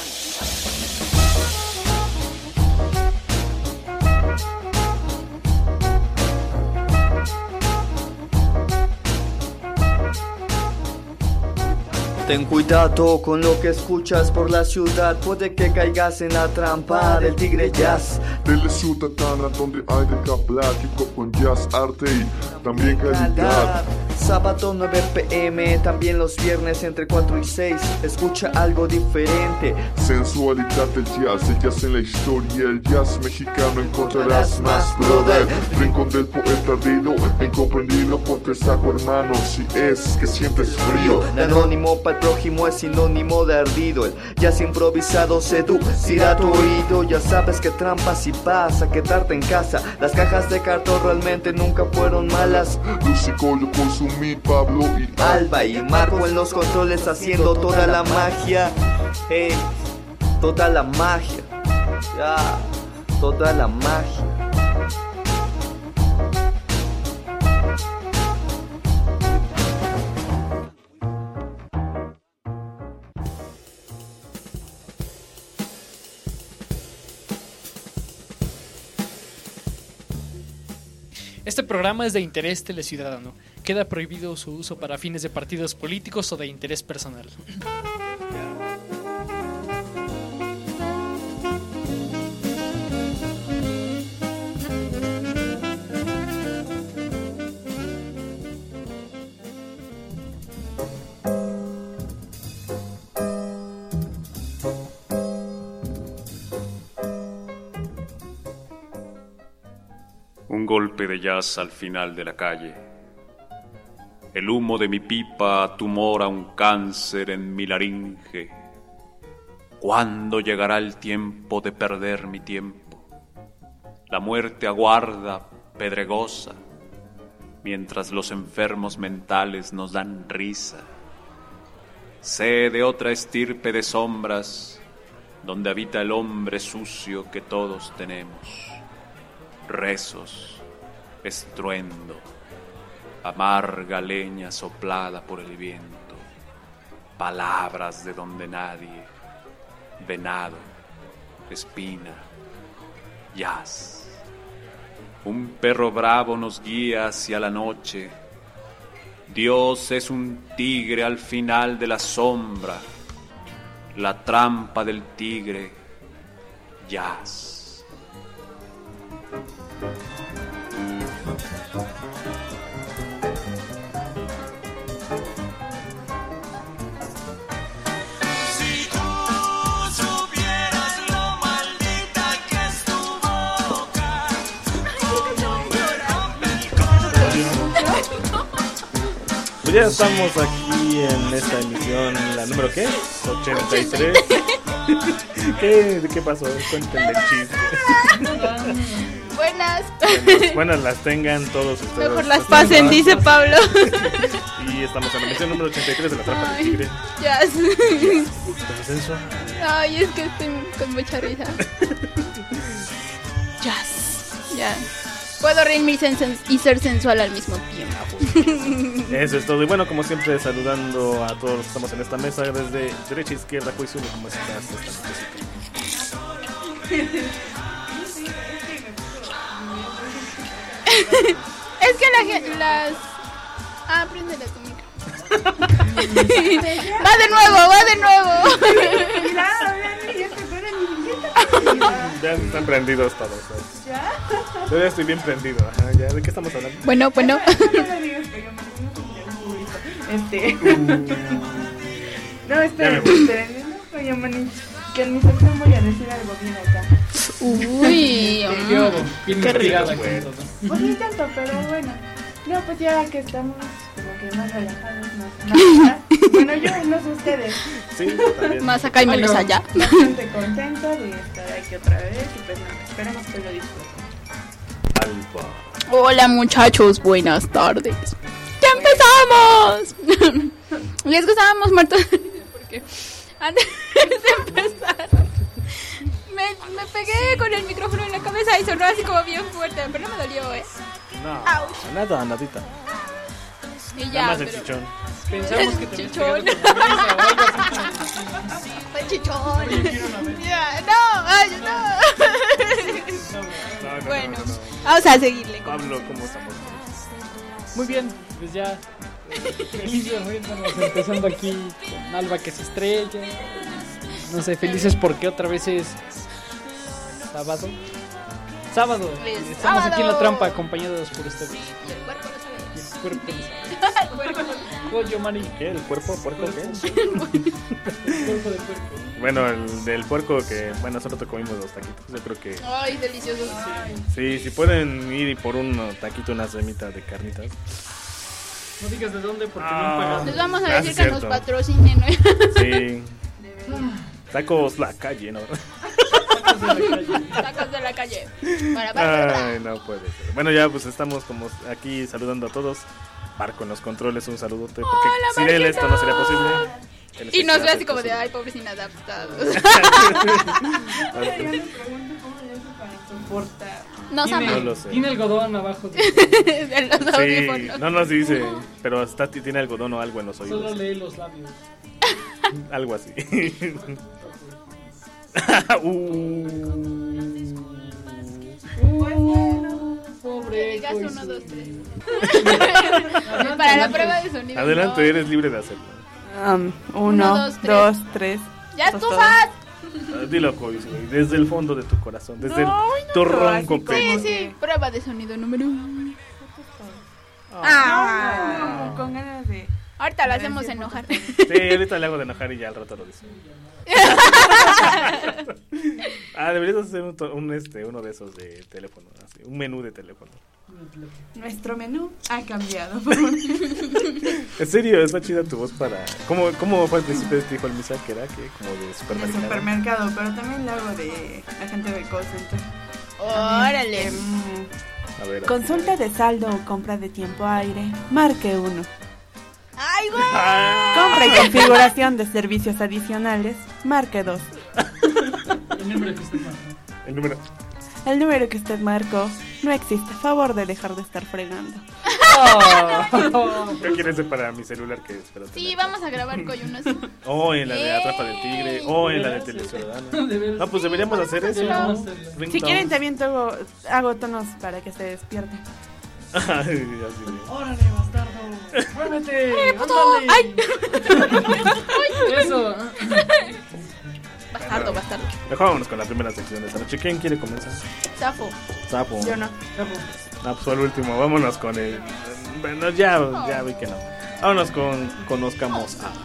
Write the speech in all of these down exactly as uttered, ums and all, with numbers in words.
Ten cuidado con lo que escuchas por la ciudad, puede que caigas en la trampa del tigre jazz. De la ciudadana donde hay de plático con jazz, arte y también calidad. Sábado nueve p m, también los viernes entre cuatro y seis, escucha algo diferente. Sensualidad del jazz, el jazz en la historia, el jazz mexicano encontrarás más, brother. Rincón del poeta ardido, incomprendido por tres saco hermanos, si es que sientes frío. De anónimo para el prójimo es sinónimo de ardido, el jazz improvisado seducirá tu oído. Ya sabes que trampas y pasa, quedarte en casa, las cajas de cartón realmente nunca fueron malas. Lucico yo consumí, Pablo y Alba y Marco en los controles haciendo toda la magia. Hey, toda la magia, ya, toda la magia. Este programa es de interés teleciudadano. Queda prohibido su uso para fines de partidos políticos o de interés personal. Un golpe de jazz al final de la calle. El humo de mi pipa tumora un cáncer en mi laringe. ¿Cuándo llegará el tiempo de perder mi tiempo? La muerte aguarda, pedregosa, mientras los enfermos mentales nos dan risa. Sé de otra estirpe de sombras, donde habita el hombre sucio que todos tenemos. Rezos, estruendo, amarga leña soplada por el viento, palabras de donde nadie, venado, espina, jazz. Un perro bravo nos guía hacia la noche. Dios es un tigre al final de la sombra, la trampa del tigre, jazz. Si tú supieras lo maldita que es tu boca, como me rompe el corazón. Pues ya estamos aquí en esta emisión, la número ¿qué? ochenta y tres. ¿Qué? ¿Qué pasó? Cuéntenme el chiste. Buenas. Buenas, buenas las tengan todos ustedes. Mejor las pasen, dice Pablo. Y estamos en la emisión número ochenta y tres de la trampa del tigre. Jazz. ¿Estás senso? Ay, es que estoy con mucha risa. Jazz. Ya. Puedo reírme y sen- y ser sensual al mismo tiempo. Eso es todo. Y bueno, como siempre, saludando a todos los que estamos en esta mesa, desde derecha a izquierda. Koizumi, ¿cómo estás? Es que la gente, las... Ah, préndele tu micro. Va de nuevo, va de nuevo. Ya están prendidos todos. ¿Ya? Yo ya estoy bien prendido. Ajá, ya. ¿De qué estamos hablando? Bueno, bueno. Este. No, esperen, esperen. No, oye, mani, que en mi sección voy a decir algo bien acá. Uy, Yo, qué bien rico. bueno. Pues ni tanto, pero bueno. No, pues ya que estamos como que más relajados, más, más acá. Bueno, yo, no sé ustedes. Sí, también. Más acá y menos allá. Bastante contenta de estar aquí otra vez y pues nada, esperemos que lo disfruten. Alba. Hola muchachos, buenas tardes. ¡Ya empezamos! Y es que estábamos muertos porque antes de empezar me, me pegué con el micrófono en la cabeza y sonó así como bien fuerte, pero no me dolió, ¿eh? No, Ouch. nada, nadita. Y Nada ya, más el pero... chichón. Pensamos que te Chichón. habías pegado con la cabeza o algo así. Pues chichón. Oye, quiero una vez. Ya, no, ay, no. No, no, Bueno, no, no. vamos a seguirle. con- Pablo, ¿cómo estamos? Muy bien, pues ya. eh, Felices riéndonos, empezando aquí con Alba que se estrella. No sé, felices porque otra vez es sábado. Sábado. Es Estamos aquí en la sábado. trampa acompañados por ustedes. Y el cuerpo lo sabe. Y el cuerpo lo sabe. El cuerpo lo- Pollo, Mari. ¿Qué? ¿El cuerpo? ¿Puerco? ¿Qué? El cuerpo del cuerpo. Bueno, el del puerco que, bueno, nosotros comimos los taquitos. Yo creo que Ay, deliciosos. sí, si pueden ir y por un taquito, una semita de carnitas. No digas de dónde porque no Ah. han pagado. Les vamos a Ah, decir sí, que nos cierto. patrocinen, ¿no? Sí. Tacos la calle, ¿no? Tacos de la calle. Para, para, para. Ay, no puede ser. Bueno, ya pues estamos como aquí saludando a todos. Barco en los controles, un saludote. Porque Hola, sin él Barquito. esto no sería posible. Él es Y el nos que ve hace así como de, posible. ay, pobres inadaptados. Yo me pregunto cómo le hace para soportar. Nos Tiene, No aman. lo sé. tiene algodón abajo. De... De los Sí, audífonos. no nos dice, pero está, tiene algodón o algo en los Solo oídos. lee los labios. Algo así. Uh. Pobre. Digas Coiso. uno, dos, tres. Para la prueba de sonido. Adelante, no. eres libre de hacerlo. Um, Uno, uno, dos, tres. dos, tres. ¡Ya Pues estufas! Ah, Dilo, Cois, güey, desde el fondo de tu corazón, desde No, el no, tu pero ronco así como- pecho. Sí, sí. Prueba de sonido número uno. Ah, con ganas de. Ahorita lo hacemos enojar. Sí, ahorita le hago de enojar y ya al rato lo dice. Ah, deberías hacer un, to- un, este, uno de esos de teléfono, así, un menú de teléfono. Nuestro menú ha cambiado. Por un... En serio, está chida tu voz para... ¿Cómo, cómo fue al principio? Te dijo el Misa que era que como de de supermercado. supermercado, pero también lo hago de agente de call center. Órale. Em, A ver. consulta de saldo o compra de tiempo aire. Marque uno. ¡Ay, güey! Ah, Compra y configuración de servicios adicionales. Marque dos. El número que usted marcó. el número... El número que usted marcó no existe. Favor de dejar de estar fregando. ¿Qué quieres hacer para mi celular? Que espero Sí, tener? vamos a grabar Coyunos. O en la de Atrapa del Tigre, o en la de Teleciudadana. De veras. No, pues deberíamos hacer eso. Deberíamos ¿no? hacerlo. Si Ringtone. quieren también hago, hago tonos para que se despierten. Ay, así de- ¡Órale, bastardo! ¡Muévete! ¡Eh, puto! ¡Ándale! Eso. Bastardo, bastardo. Mejor vámonos con la primera sección de esta noche. ¿Quién quiere comenzar? Zafo. Sapo. Yo no. Ah, pues fue el último. Vámonos con el. Bueno, ya, ya vi que no. Vámonos con Conozcamos a.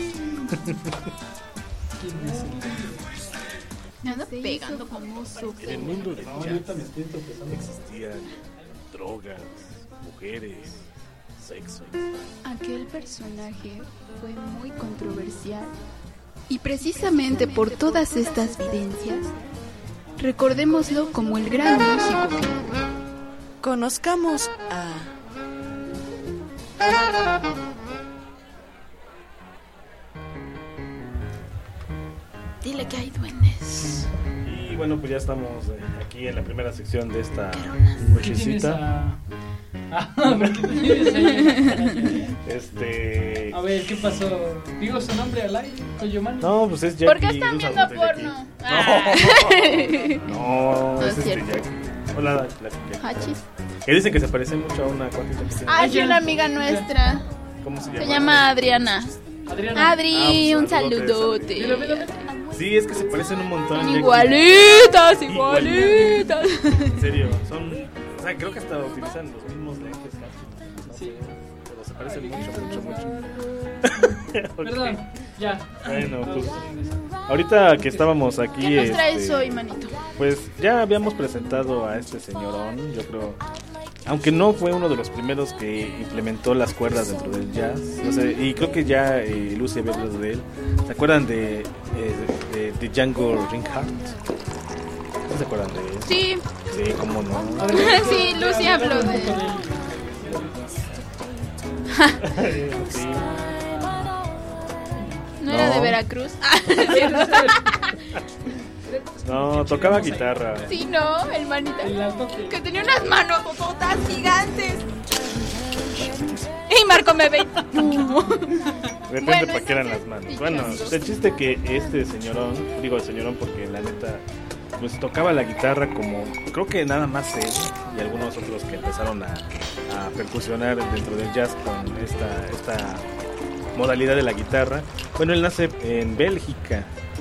Me ando pegando como En el súper. mundo del jazz existían drogas, mujeres, sexo. Aquel personaje fue muy controversial. Y precisamente por todas estas vivencias, recordémoslo como el gran músico que Conozcamos a... dile que hay duendes. Y bueno, pues ya estamos eh, aquí en la primera sección de esta ¿Qué tienes nochecita. a... Ah, ¿por qué tienes ahí? Este. A ver, ¿qué pasó? ¿Digo su nombre al aire? ¿Coyomani? No, pues es Jackie. ¿Por qué están un viendo saludo de Jackie. porno? Ah. No, No es es este cierto. Jackie. Hola, la Jackie. Hachis. Que dicen que se parece mucho a una cuatita que tiene. Ah, sí, una amiga nuestra. ¿Cómo se llama? Se llama Adriana. Adriana. Adri, Ah, pues, un saludote, saludote. Dilo, dilo, dilo. Sí, es que se parecen un montón. Son Jackie. igualitas, igualitas. En serio, son. O sea, creo que hasta utilizan los mismos lentes casi. No Sí. sé, pero se parecen mucho, mucho, mucho. Ok. Perdón, ya. Bueno, pues. Ahorita que estábamos aquí. ¿Qué nos traes este, hoy, manito? Pues ya habíamos presentado a este señorón, yo creo. Aunque no fue uno de los primeros que implementó las cuerdas dentro del jazz. No sé, y creo que ya eh, Lucy había hablado de él. ¿Se acuerdan de, eh, de, de Django Reinhardt? ¿No se acuerdan de él? Sí, Sí, cómo no. sí, Lucy habló de él. Sí. No era de No. Veracruz. No, tocaba guitarra. Sí, no, el manita. El alto que... Que tenía unas manos gigantes. Y Marco me ve. No. Depende Bueno, para qué eran las manos. Bueno, el chiste que este señorón, digo el señorón porque la neta, pues tocaba la guitarra como, creo que nada más él y algunos otros que empezaron a, a percusionar dentro del jazz con esta, esta modalidad de la guitarra. Bueno, él nace en Bélgica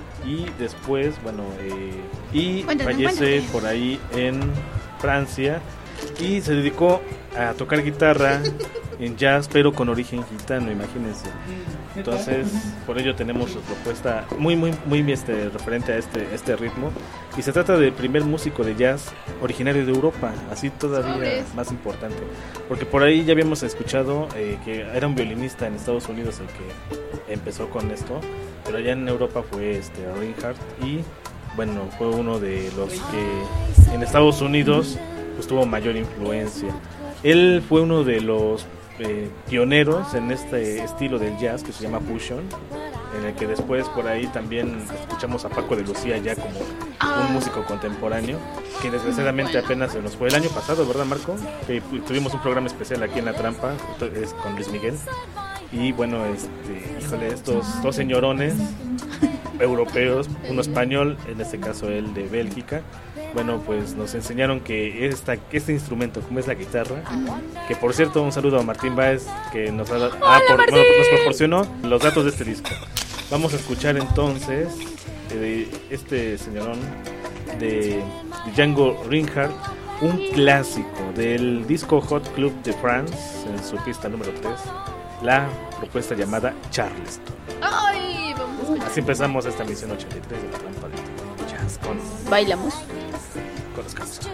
y después, bueno, eh, y Cuéntanos, fallece cuéntanos. por ahí en Francia y se dedicó a tocar guitarra en jazz, pero con origen gitano, imagínense. Entonces, por ello tenemos su propuesta muy, muy, muy este, referente a este, este ritmo. Y se trata del primer músico de jazz originario de Europa, así todavía Sobres. más importante. Porque por ahí ya habíamos escuchado eh, que era un violinista en Estados Unidos el que empezó con esto, pero allá en Europa fue este Reinhardt y bueno, fue uno de los que en Estados Unidos pues tuvo mayor influencia. Él fue uno de los eh, pioneros en este estilo del jazz que se llama fusion, en el que después por ahí también escuchamos a Paco de Lucía ya como un músico contemporáneo, que desgraciadamente apenas se nos fue el año pasado, ¿verdad, Marco? Que tuvimos un programa especial aquí en La Trampa es con Luis Miguel. Y bueno, este, híjole, estos dos señorones europeos, uno español, en este caso él de Bélgica, bueno, pues nos enseñaron que esta, que este instrumento, como es la guitarra, que por cierto, un saludo a Martín Báez, que nos, ha, ah, por, bueno, nos proporcionó los datos de este disco. Vamos a escuchar entonces de este señorón de, de Django Reinhardt, un clásico del disco Hot Club de France, en su pista número tres, la propuesta llamada Charleston. Ay, vamos a escuchar. Así empezamos esta misión ochenta y tres de La Trampa de Jazz con, Bailamos. con los campos.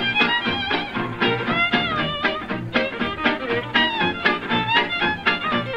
Thank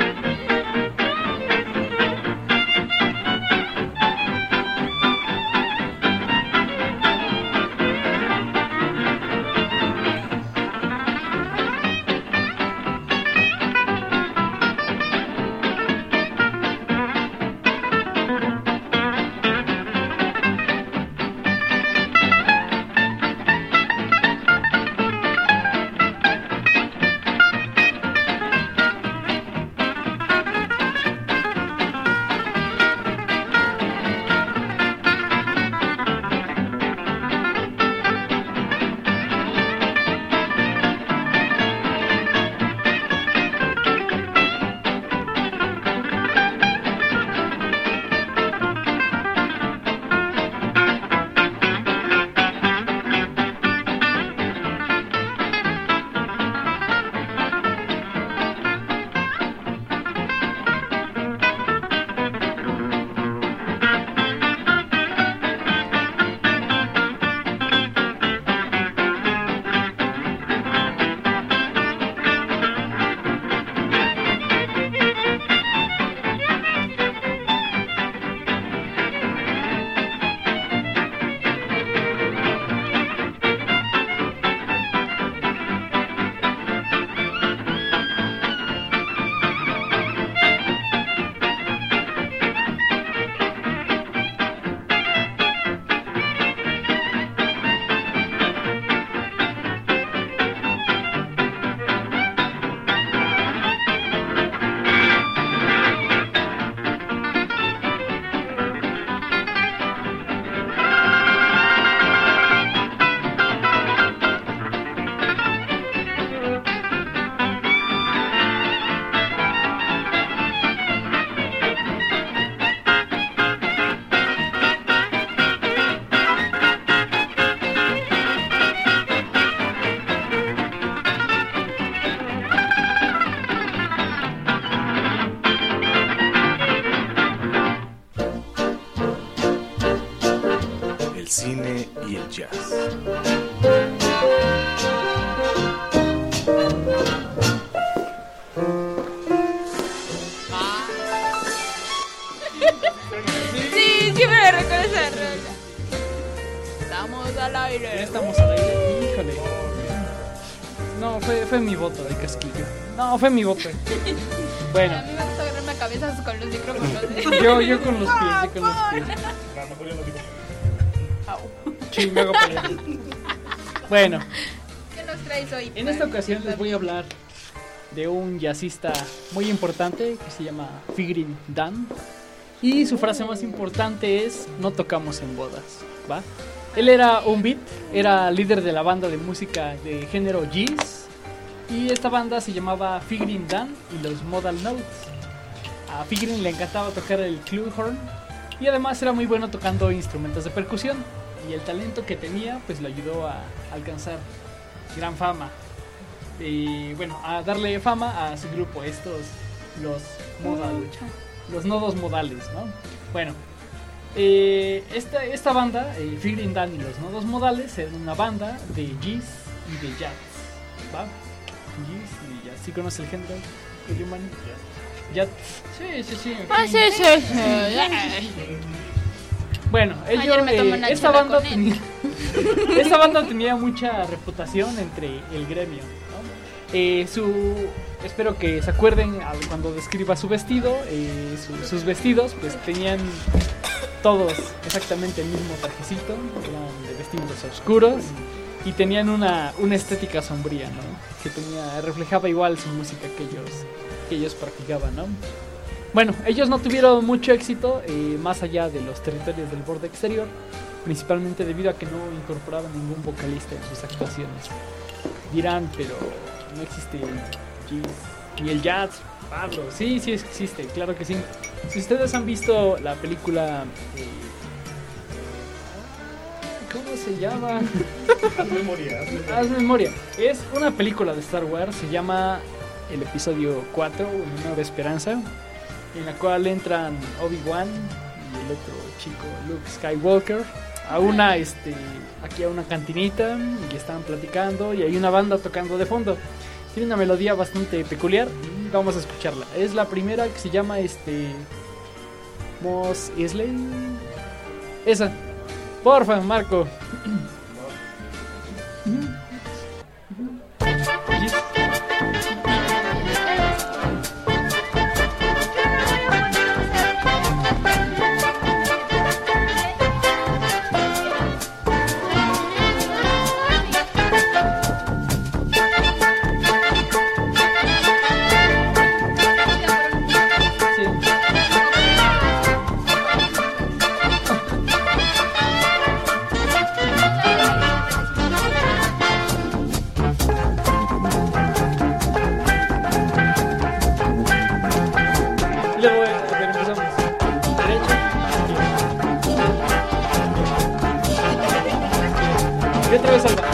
fue, fue mi voto de casquillo. No, fue mi voto. Bueno. A mí me gusta agarrarme a cabezas con los micrófonos. Yo, yo con los pies, yo con los pies. Sí, me hago para allá. Bueno. ¿Qué nos traes hoy? En esta ocasión les voy a hablar de un jazzista muy importante que se llama Figrin Dan. Y su frase más importante es: no tocamos en bodas, ¿va? Él era un beat, era líder de la banda de música de género jazz. Y esta banda se llamaba Figrin Dan y los Modal Notes. A Figrin le encantaba tocar el clubhorn y además era muy bueno tocando instrumentos de percusión. Y el talento que tenía pues le ayudó a alcanzar gran fama. Y bueno, a darle fama a su grupo, estos, los modal, los nodos modales, ¿no? Bueno, eh, esta, esta banda, eh, Figrin Dan y los nodos modales, eran una banda de jazz y de jazz, ¿va? Jazz y jazz. ¿Sí conoce el género? Jazz. Sí, sí, sí. Ah, sí, sí, sí. Bueno, ellos, eh, esta banda tenía, esta banda tenía mucha reputación entre el gremio, ¿no? Eh, su, espero que se acuerden cuando describa su vestido, eh, su, sus vestidos, pues tenían todos exactamente el mismo trajecito, eran de vestidos oscuros y tenían una, una estética sombría, ¿no? Que tenía, reflejaba igual su música que ellos, que ellos practicaban, ¿no? Bueno, ellos no tuvieron mucho éxito eh, más allá de los territorios del borde exterior, principalmente debido a que no incorporaban ningún vocalista en sus actuaciones. Dirán, pero no existe el jazz, ni el jazz, Pablo. Sí, sí existe, claro que sí. Si ustedes han visto la película... Eh, ¿cómo se llama? Haz memoria, haz memoria. Haz memoria. Es una película de Star Wars, se llama el episodio cuatro, Una Nueva Esperanza, en la cual entran Obi-Wan y el otro chico, Luke Skywalker, a una, este, aquí a una cantinita y están platicando y hay una banda tocando de fondo. Tiene una melodía bastante peculiar y vamos a escucharla. Es la primera, que se llama este Mos Eisley. Esa. Porfa, Marco. Y otra vez salva.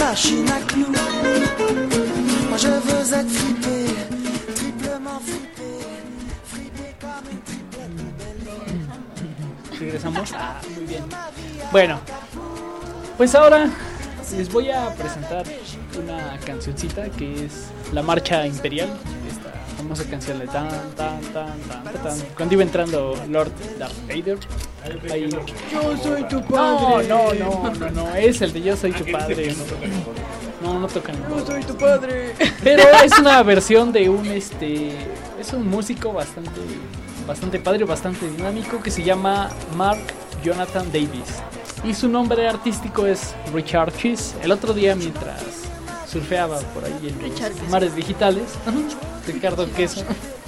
machine à clous. Moi je veux être fripé, triplement fripé, fripé comme une triplette belle. Regresamos. Ah, muy bien. Bueno, pues ahora les voy a presentar una cancioncita que es la Marcha Imperial. Esta famosa canción de tan, tan, tan, tan, tan, tan. Cuando iba entrando Lord Darth Vader. Ahí. Yo soy tu No, padre. no, no, no, no, es el de Yo soy tu padre. No, no tocan. Yo soy tu padre. Pero es una versión de un este es un músico bastante bastante padre, bastante dinámico que se llama Mark Jonathan Davis y su nombre artístico es Richard Cheese. El otro día mientras surfeaba por ahí en Richard los Queso. mares digitales, Ricardo Queso.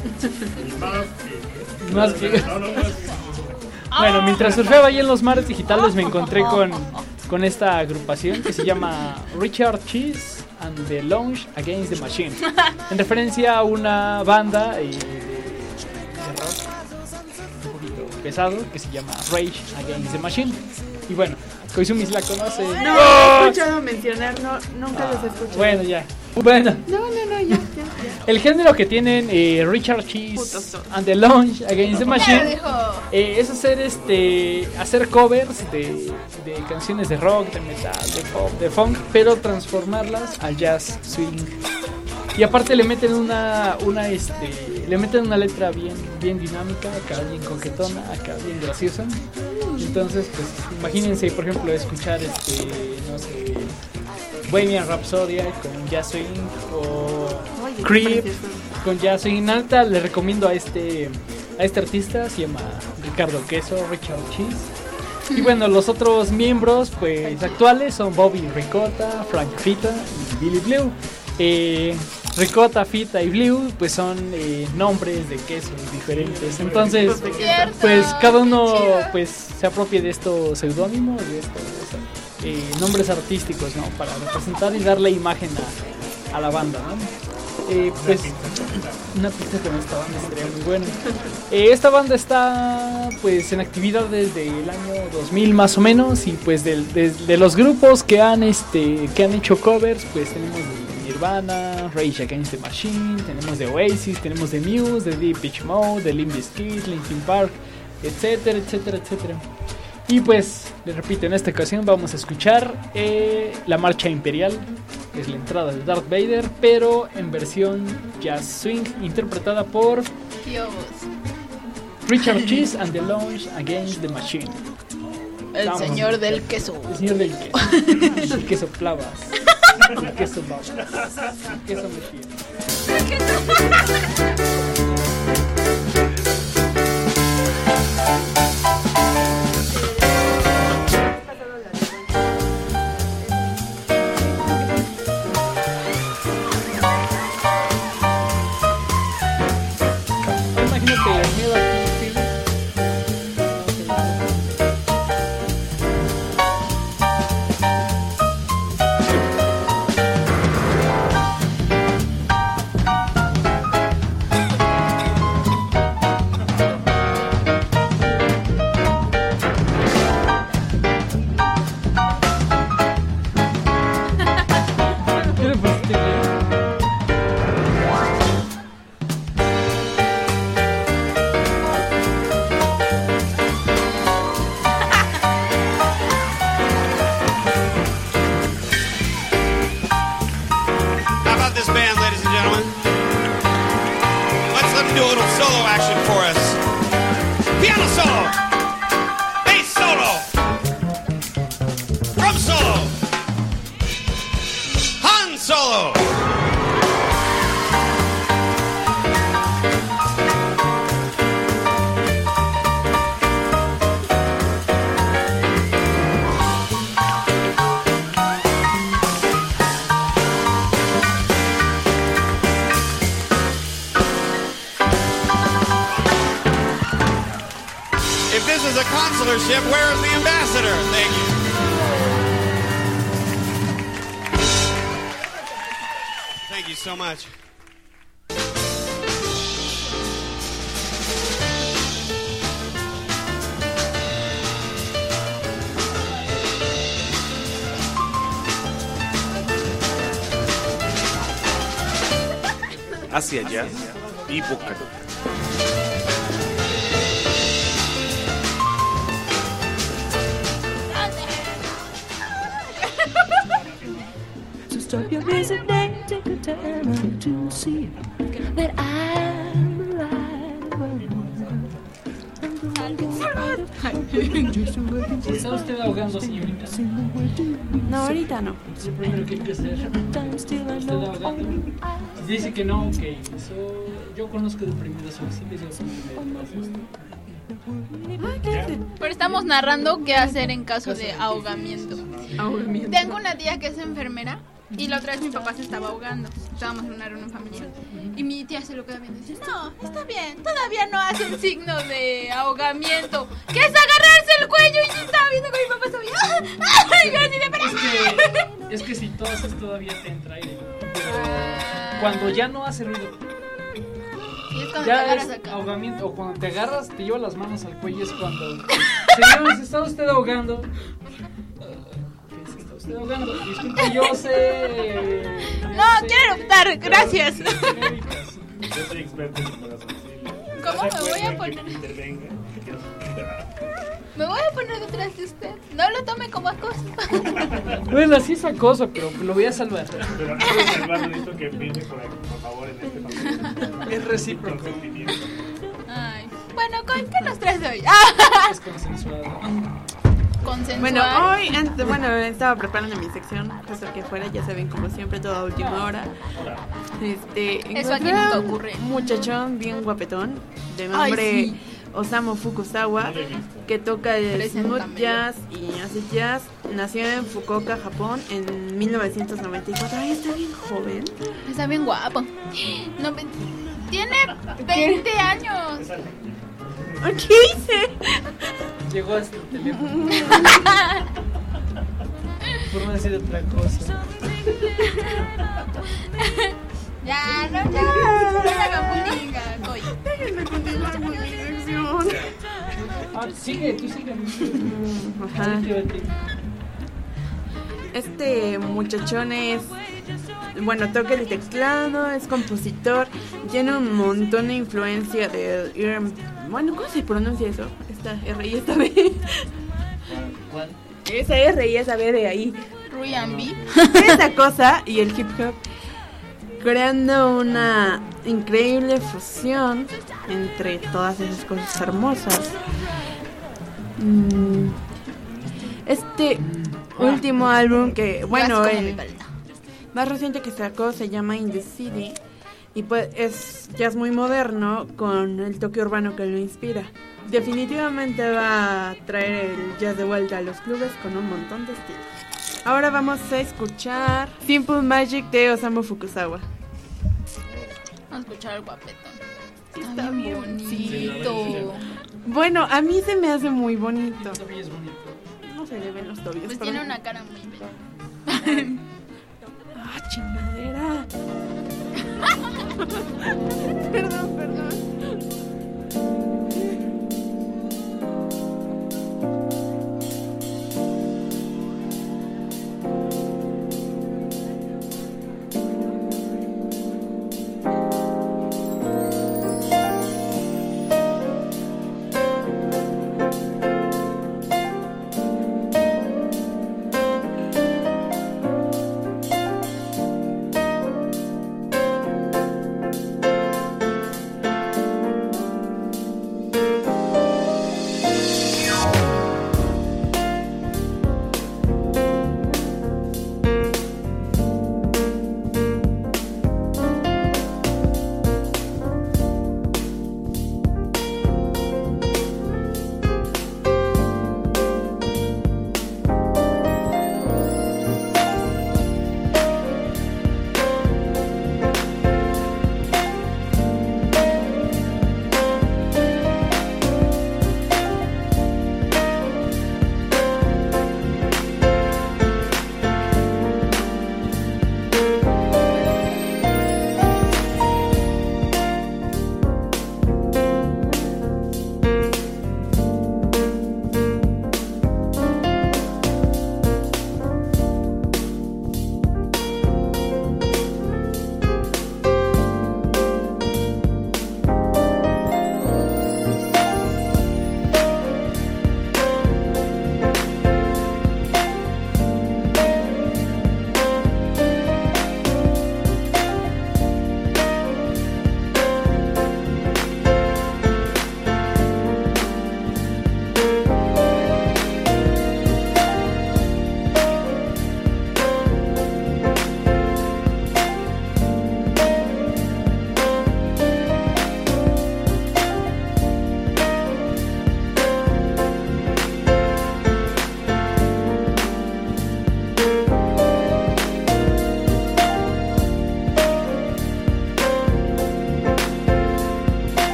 Más que Bueno, mientras surfeaba ahí en los mares digitales me encontré con con esta agrupación que se llama Richard Cheese and the Lounge Against the Machine, en referencia a una banda eh, de, de rock un poquito pesado que se llama Rage Against the Machine. Y bueno, Koizumis la conoce. No, he escuchado mencionar, no, nunca Ah, los he escuchado. bueno, ya. Bueno, No, no, no, ya, ya, ya. el género que tienen eh, Richard Cheese Putos todos. and the Lounge Against the Ya Machine dijo. eh, es hacer este hacer covers de, de canciones de rock, de metal, de pop, de funk, pero transformarlas al jazz swing. Y aparte le meten una una este le meten una letra bien bien dinámica, acá bien coquetona, acá bien graciosa. Entonces, pues imagínense, por ejemplo, escuchar este no sé Bohemian Rhapsody con jazz swing o Oye, qué Creep precioso. con jazz swing. En alta le recomiendo a este a este artista, se llama Ricardo Queso, Richard Cheese. Y bueno, los otros miembros pues actuales son Bobby Ricotta, Frank Fita y Billy Blue. Eh, Ricotta, Fita y Blue pues son eh, nombres de quesos diferentes. Entonces, Cierto. pues cada uno Chido. pues se apropia de estos seudónimos, de estos eh, nombres artísticos, ¿no? Para representar y darle imagen a, a la banda, ¿no? Eh, pues una pista con esta banda sería muy buena. Eh, esta banda está pues en actividad desde el año dos mil más o menos y pues del- de, de los grupos que han este que han hecho covers pues tenemos de Nirvana, Rage Against the Machine, tenemos de Oasis, tenemos de Muse, de Depeche Mode, de Limp Bizkit, Linkin Park, etcétera, etcétera, etcétera. Y pues, les repito, en esta ocasión vamos a escuchar eh, la Marcha Imperial, que es la entrada de Darth Vader, pero en versión jazz swing, interpretada por Dios. Richard Cheese and the Lounge Against the Machine. El Vamos. señor del queso. El señor del queso. El queso plavas. El queso babas. El queso metido. Imagínate el miedo aquí, sí. ¿Qué le pusiste, güey? How about this band, ladies and gentlemen? Let's let them do a little solo action for us. Piano solo, bass solo, drum solo, Han solo. If this is a consular ship, where is the ambassador? Thank you. Thank you so much. Asia Jazz y Boca. So stop your busy day, take a time to see that I'm alive. ¿Está usted ahogando, señorita? No, ahorita no. Es lo primero que hay que hacer. ¿Está usted ahogando? Dice que no, ok. Eso, yo conozco de primeros auxilios. Pero estamos narrando qué hacer en caso de ahogamiento. Ahogamiento. Tengo una tía que es enfermera y la otra vez mi papá se estaba ahogando. Estábamos en una reunión familiar y mi tía se lo queda viendo y dice: no, está bien, todavía no hace el signo de ahogamiento, que es agarrarse el cuello. Y yo estaba viendo que mi papá estaba viendo. ¡Ay, yo así de para! Es que, es que si toses todavía te entra aire. Pero cuando ya no hace ruido, Y es cuando te ya agarras es acá. ahogamiento. O cuando te agarras, te lleva las manos al cuello. Es cuando, señor, ¿se está usted ahogando? ¿Qué se está usted ahogando? Disculpe, yo sé. yo No, sé- quiero eruptar, gracias. genéricas. Yo soy experto en primeros auxilios. ¿Cómo me voy a poner? Intervenga. Me voy a poner detrás de usted. No lo tome como acoso. Bueno, sí es acoso, pero lo voy a salvar. Pero antes de salvar, necesito que firme por, por favor en este papel. Es recíproco. Consentimiento. Ay. Bueno, ¿con qué nos traes hoy? Ah, Es consensuado. consensual. Bueno, hoy, antes, bueno, estaba preparando mi sección, puesto que fuera, ya saben, como siempre, toda última hora. Este, Eso aquí encontré nunca un ocurre. muchachón bien guapetón, de Ay, nombre sí. Osamu Fukusawa, que toca el Preséntamelo. smooth jazz y acid jazz. Nació en Fukuoka, Japón, en mil novecientos noventa y cuatro. Ay, está bien joven. Está bien guapo. No, ve- tiene veinte años. ¿Qué hice? Llegó hasta el teléfono. Por no decir otra cosa. Ya, no, ya. No le hagan bullying a Coy. Déjenme continuar con mi sección. Ah, sigue, tú sigue. Ajá. Vete, vete. Este muchachón es, bueno, toca el teclado, es compositor, tiene un montón de influencia de R and B. Bueno, ¿cómo se pronuncia eso? Esta R y esta B. ¿Cuál? Esa R y esa B de ahí. Rui and B. Esa cosa y el hip hop, creando una increíble fusión entre todas esas cosas hermosas. Mm, Este último álbum que, bueno, Vas como mi el paleta. más reciente que sacó se llama In the City y pues es jazz muy moderno con el toque urbano que lo inspira. Definitivamente va a traer el jazz de vuelta a los clubes con un montón de estilos. Ahora vamos a escuchar Simple Magic de Osamu Fukusawa. Vamos a escuchar al guapetón. Está Está bien bien bonito. Bueno, a mí se me hace muy bonito. Todavía es bonito. No se le ven los tobillos. Pues perdón. tiene una cara muy bella. Ah, chingadera. Perdón, perdón.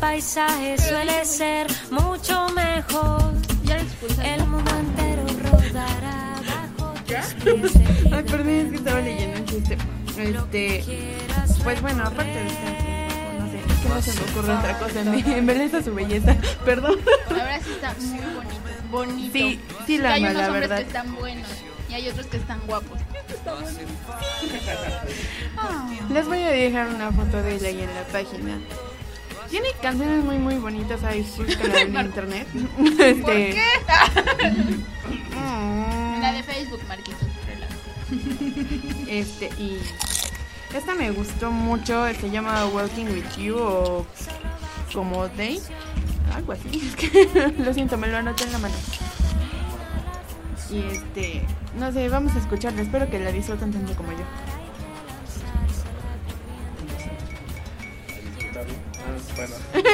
paisaje suele ser mucho mejor. El mundo entero rodará bajo tus pies. Ay, perdón, es que estaba leyendo un chiste. Este, pues bueno, aparte de estar no sé, es que no se me ocurre otra cosa. Me embeleza su belleza. Perdón. Ahora sí está muy bonito. Bonito. Sí, sí, la, hay la, unos la hombres verdad. que están buenos y hay otros que están guapos. Está bonito. Ah. Les voy a dejar una foto de él ahí en la página. Tiene canciones muy muy bonitas ahí, búscala en internet. Este... ¿Por qué? La de Facebook, Marquitos. Este, y esta me gustó mucho, se llama Walking With You o como Day, algo así, es que lo siento, me lo anoté en la mano. Y este, no sé, vamos a escucharla, espero que la disfruten tanto como yo. Bueno.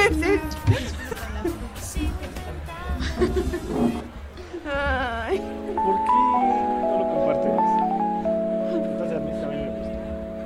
Ay. ¿Por qué no lo compartes? Entonces a mí también me gusta.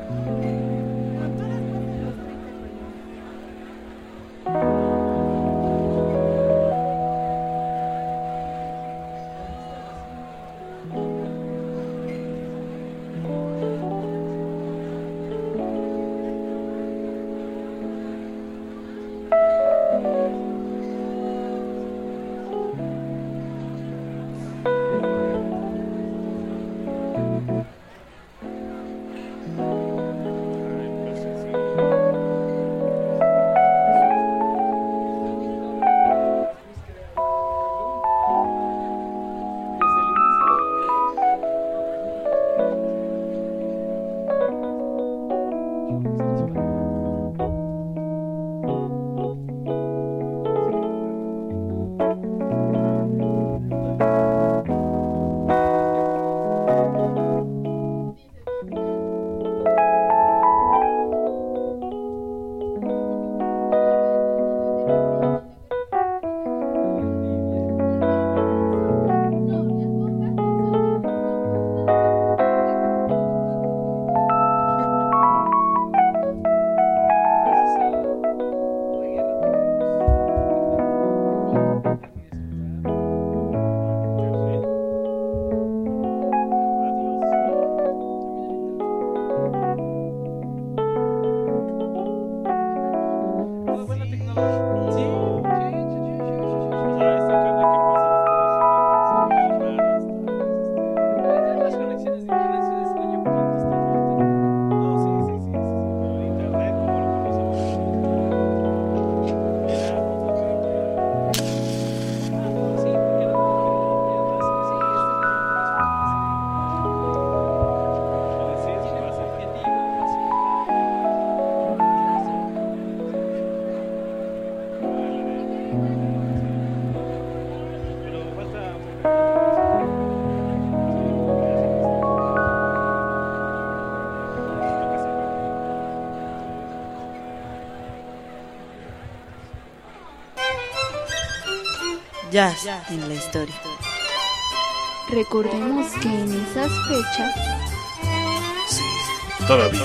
Jazz en la historia. Recordemos que en esas fechas Sí, todavía.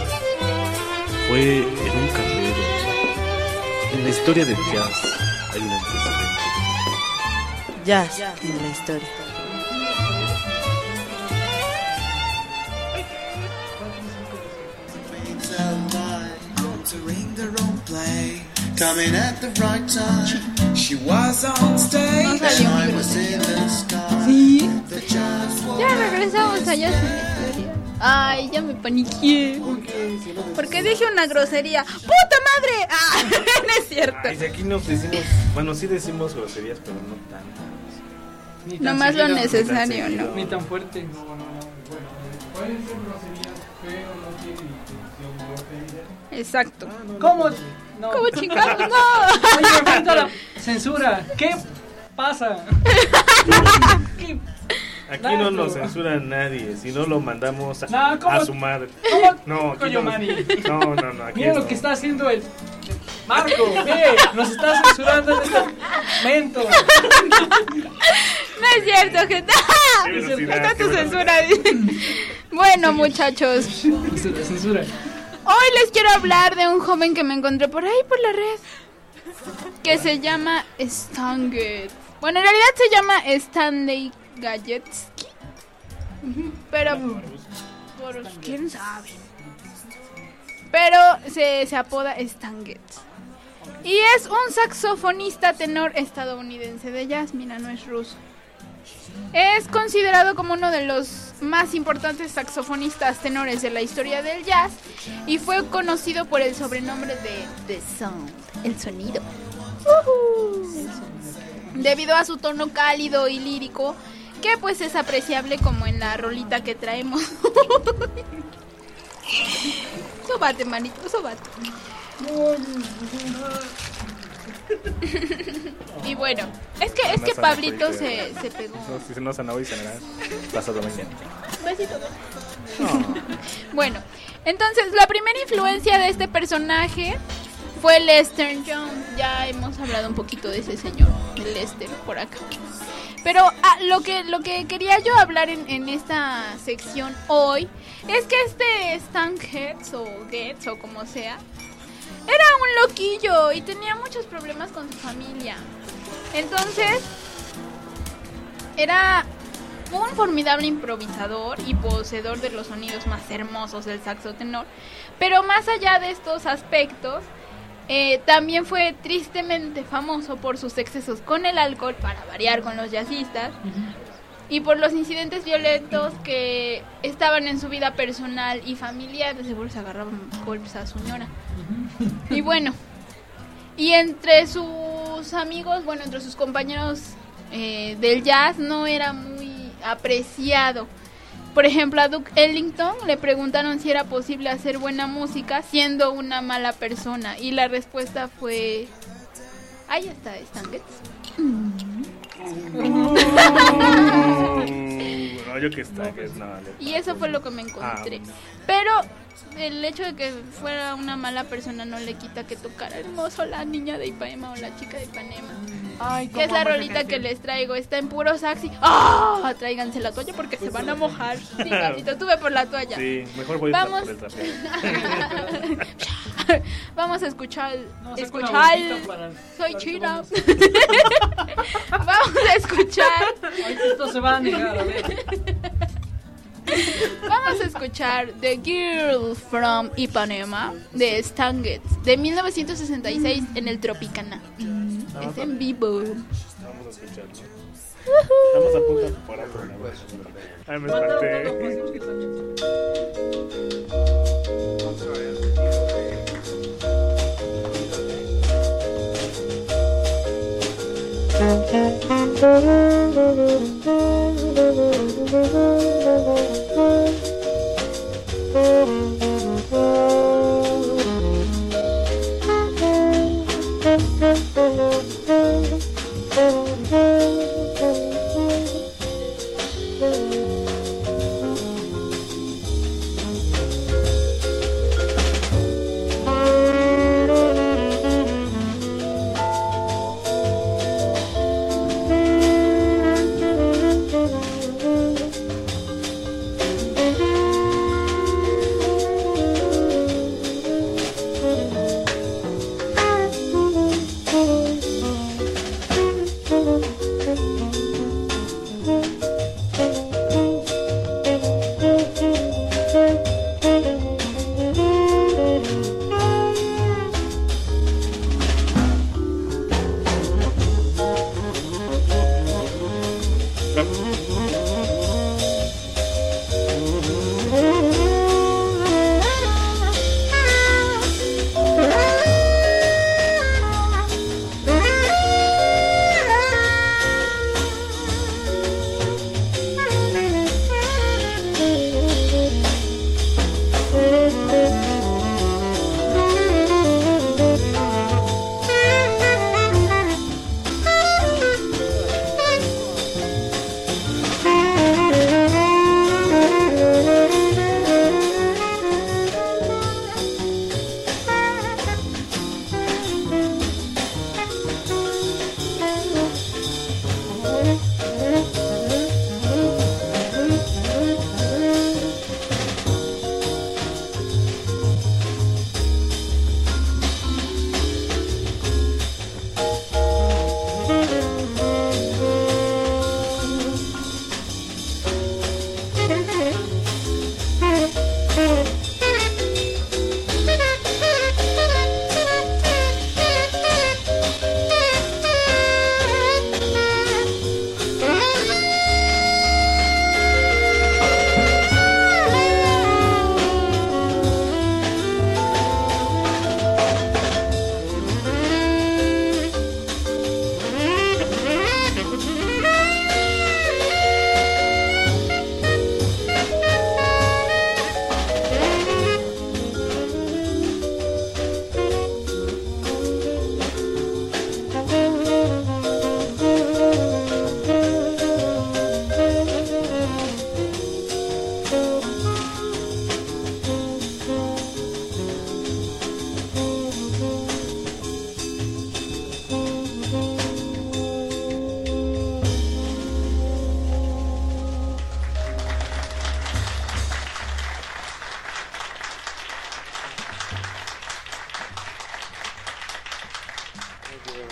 Fue en un carrero. En la historia del jazz hay un antecedente. Jazz en la historia. Coming at the right time. She was on stage. I was in the sky. Sí. Ya regresamos allá en la historia. Ay, ya me paniqué. Porque dije una grosería. ¡Puta madre! Ah, no es cierto. Ay, de aquí nos decimos, bueno, sí decimos groserías, pero no tantas. Ni tan Nomás lo seguido, necesario, ni tan ¿no? Ni tan fuerte. Pueden ser groserías, pero no tienen intención de ofender. Exacto. ¿Cómo? No. ¿Cómo chingados? No. Oye, enfrento a la censura. ¿Qué pasa? ¿Qué? Aquí no nos censura nadie, si no lo mandamos a, No, ¿cómo? a su madre. ¿Cómo? No, aquí Coño, no, Manny. no, no, no, aquí Mira no. lo que está haciendo el Marco, ve, nos está censurando en este momento. No es cierto, gente. Qué velocidad, Está qué tu velocidad. censura. Bueno, muchachos. Censura. Hoy les quiero hablar de un joven que me encontré por ahí por la red. que se llama Stan Getz. Bueno, en realidad se llama Stanley Gajewski, pero por quién sabe. Pero se, se apoda Stan Getz. Y es un saxofonista tenor estadounidense de jazz, mira, no es ruso. Es considerado como uno de los más importantes saxofonistas tenores de la historia del jazz y fue conocido por el sobrenombre de The Sound, el sonido. Uh-huh. Debido a su tono cálido y lírico, que pues es apreciable como en la rolita que traemos. Sóbate, manito, sóbate. Y bueno, es que es que Pablito se, se pegó. No, si no sanó y sanará pasado mañana. Besito. No. Bueno, entonces la primera influencia de este personaje fue Lester Young. Ya hemos hablado un poquito de ese señor, de Lester, por acá. Pero ah, lo que lo que quería yo hablar en, en esta sección hoy es que este Stan Getz o Getz o como sea, era un loquillo y tenía muchos problemas con su familia. Entonces, era un formidable improvisador y poseedor de los sonidos más hermosos del saxo tenor. Pero más allá de estos aspectos, eh, también fue tristemente famoso por sus excesos con el alcohol, para variar con los jazzistas, y por los incidentes violentos que estaban en su vida personal y familiar. De seguro se agarraban golpes a su señora. Y bueno, y entre sus amigos, bueno, entre sus compañeros eh, del jazz no era muy apreciado. Por ejemplo, a Duke Ellington le preguntaron si era posible hacer buena música siendo una mala persona, y la respuesta fue: ahí está Stan Getz. No, yo que está, que es nada. Y eso fue lo que me encontré. Ah. Pero el hecho de que fuera una mala persona no le quita que tocara hermoso la niña de Ipanema o la chica de Ipanema. Ay, que es la rolita que les traigo. Está en puro sax y ¡ah! Tráiganse la toalla porque se van a mojar. Sí, Pablito, tuve por la toalla. Sí, mejor voy Vamos. por el trapeo. Vamos a escuchar. No, escuchar. para, Soy para china. Vamos a escuchar. Ahorita esto se va a negar, a ver. Vamos a escuchar The Girl from Ipanema de Stan Getz de mil novecientos sesenta y seis en el Tropicana. Es en vivo. Vamos a escucharlo. Estamos a punto de parar por la vez. Ay, me espanté.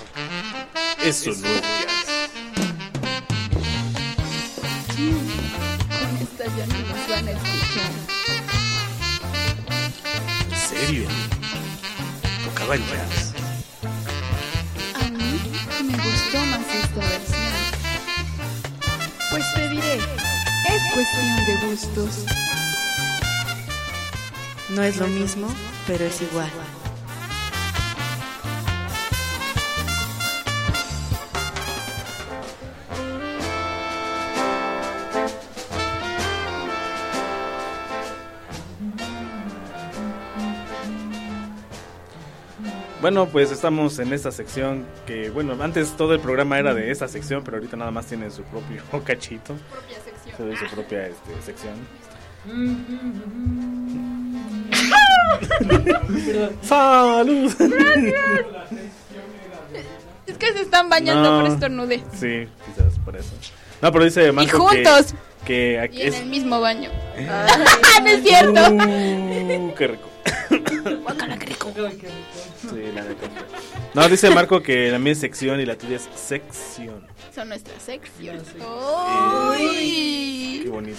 Eso no es jazz. Con esta ya no nos van a escuchar. ¿En serio? Tocaba el jazz. A mí me gustó más esta versión. Pues te diré, es cuestión de gustos. No es lo mismo, pero es igual. Bueno, pues estamos en esta sección que, bueno, antes todo el programa era de esta sección, pero ahorita nada más tiene su propio cachito. Propia sección. Su, su propia este, sección. ¡Salud! Es que se están bañando No. por estornude. Sí, quizás por eso. No, pero dice Marco Y juntos. que, que aquí Y en es... el mismo baño. No es cierto. Uh, qué rico. Guácala, qué rico. Sí, la neta. No, dice Marco que la mía es sección y la tuya es sección. Son nuestras secciones. Qué ¡Uy! bonito.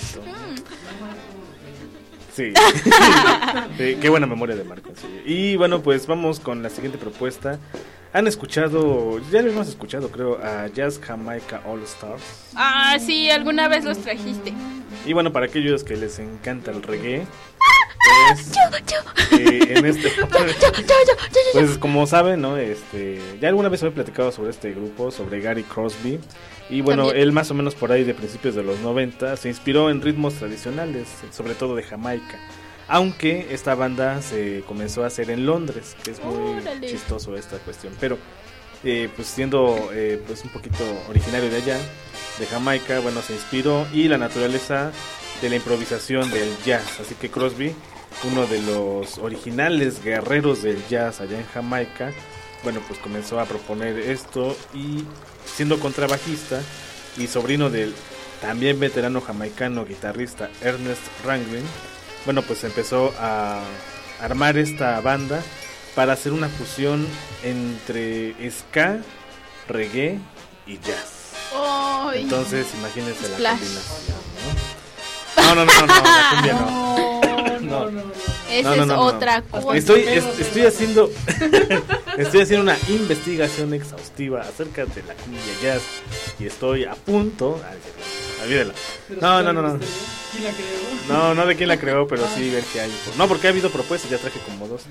Sí. Sí, qué buena memoria de Marco. Sí. Y bueno, pues vamos con la siguiente propuesta. Han escuchado, ya lo hemos escuchado creo, a Jazz Jamaica All Stars. Ah, sí, alguna vez los trajiste. Y bueno, para aquellos que les encanta el reggae, pues eh, en este pues como saben, ¿no? Este, ya alguna vez he platicado sobre este grupo, sobre Gary Crosby. Y bueno, También. él más o menos por ahí de principios de los noventa se inspiró en ritmos tradicionales, sobre todo de Jamaica. Aunque esta banda se comenzó a hacer en Londres, que es muy Órale. chistoso esta cuestión. Pero eh, pues siendo eh, pues un poquito originario de allá, de Jamaica, bueno, se inspiró y la naturaleza de la improvisación del jazz. Así que Crosby, uno de los originales guerreros del jazz allá en Jamaica, bueno, pues comenzó a proponer esto y siendo contrabajista y sobrino del también veterano jamaicano guitarrista Ernest Ranglin, bueno, pues empezó a armar esta banda para hacer una fusión entre ska, reggae y jazz. Ay. Entonces, imagínense la Splash. combinación, ¿no? No, no, no, no, la cumbia no. No, No. Esa No, no, es no, no. otra cosa. Estoy, es- estoy haciendo estoy haciendo una investigación exhaustiva acerca de la cumbia jazz y estoy a punto, ah, olvídalo. No, no, no, no. ¿Quién la creó? No, no de quién la creó, pero sí ver qué hay. No, porque ha habido propuestas, ya traje como dos.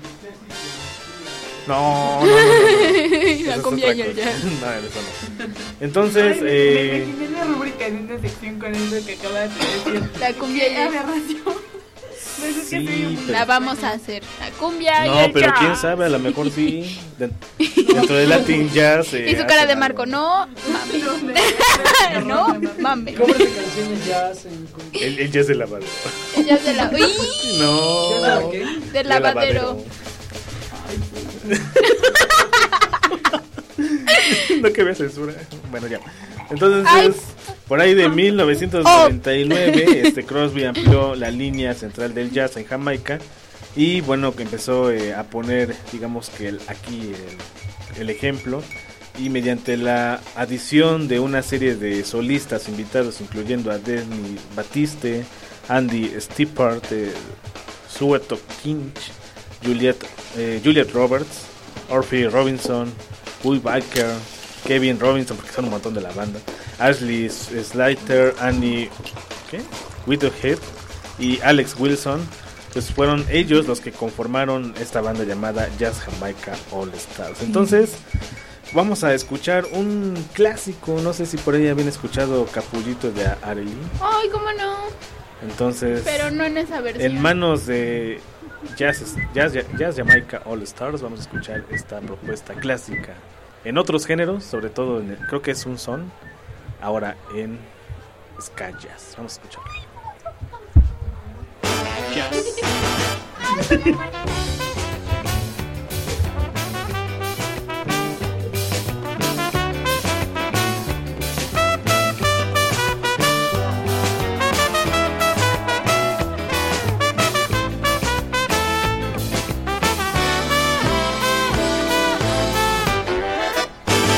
No, no, no, no, no. Eso La es cumbia otra y el cosa. jazz. No, eso no. Entonces, Ay, me eh, imaginé la rúbrica en una sección con eso que acabas de decir. La cumbia y Qué el aberración. Pues es que sí, soy un- La pero, vamos a hacer. La cumbia y no, el pero jazz. quién sabe, a lo mejor sí. Den- Dentro del Latin Jazz. eh, Y su cara hacen de algo. Marco, no, mame. No, mame. Cobras de canciones jazz en cumbia. El, el jazz de lavadero. El jazz de la... ¡Uy! No. ¿Jazz de qué? Del De lavadero. No que vea censura. Bueno, ya. Entonces, Ay. por ahí de mil novecientos noventa y nueve, este Crosby amplió la línea central del jazz en Jamaica y bueno, que empezó eh, a poner, digamos que el, aquí el, el ejemplo y mediante la adición de una serie de solistas invitados, incluyendo a Denny Batiste, Andy Steppard, eh, Sueto Kinch, Juliet, eh, Juliet Roberts, Orphy Robinson, Will Baker, Kevin Robinson, porque son un montón de la banda, Ashley Slater, Annie ¿qué? Whitehead y Alex Wilson, pues fueron ellos los que conformaron esta banda llamada Jazz Jamaica All Stars. Entonces, vamos a escuchar un clásico, no sé si por ahí habían escuchado Capullito de Arely. Ay, cómo no. Entonces, Pero no en esa versión. en manos de Jazz, Jazz, Jazz Jamaica All Stars vamos a escuchar esta propuesta clásica en otros géneros, sobre todo en el- creo que es un son, ahora en ska jazz. Vamos a escucharlo. Thank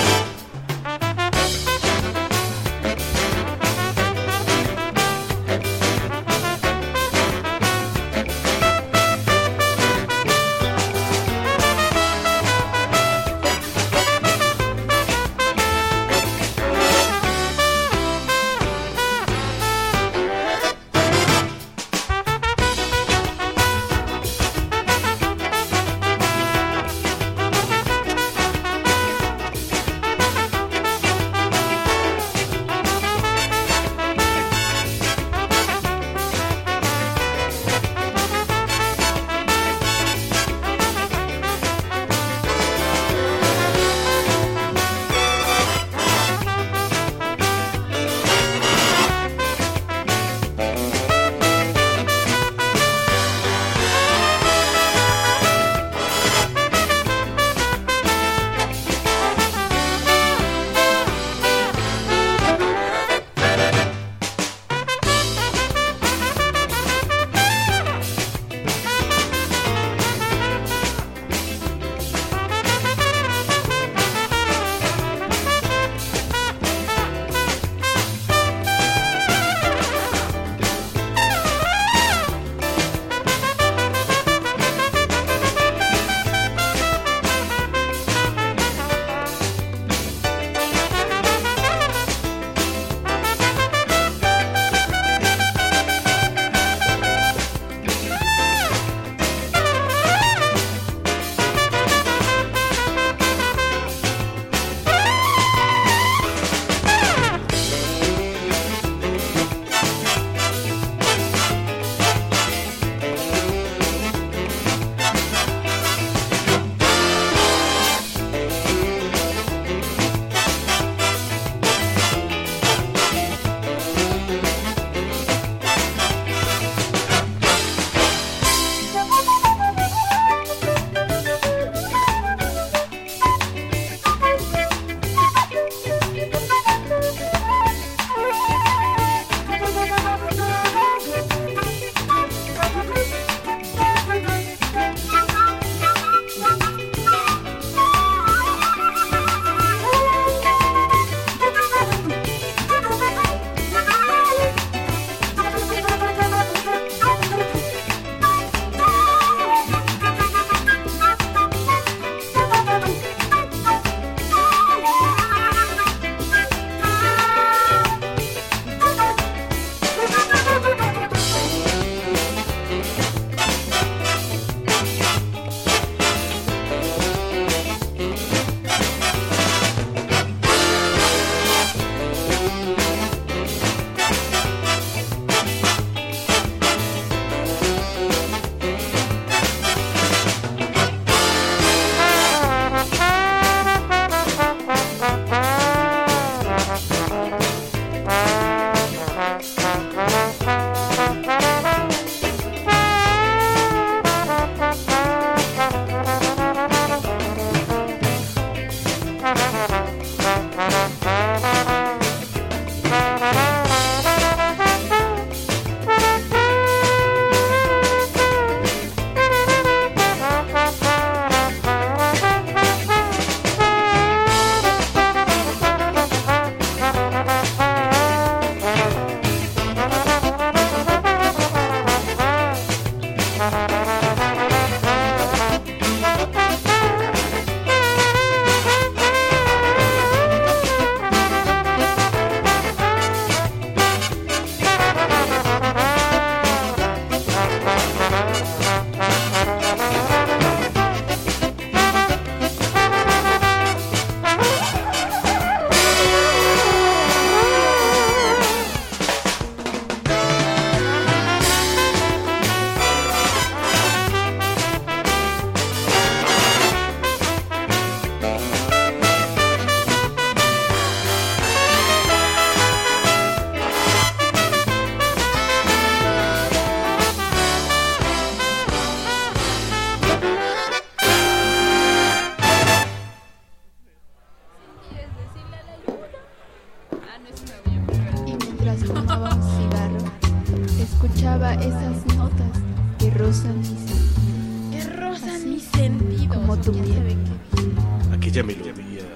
escuchaba esas notas que rozan mis sentidos. Que rozan mis sentidos. Como tu piel. Aquella melodía.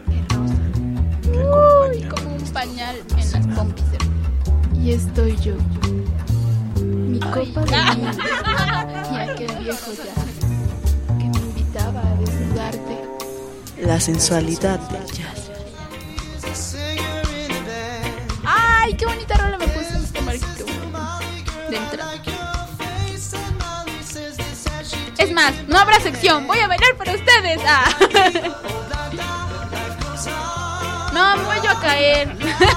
Uy, como un pañal en las pompis. Y estoy yo. Mi copa de vino y aquel viejo jazz que me invitaba a desnudarte. La sensualidad del jazz. Ay, qué bonita rola me puso este marquito de entrada. Es más, no habrá sección, voy a bailar para ustedes. Ah. No, me voy yo a caer.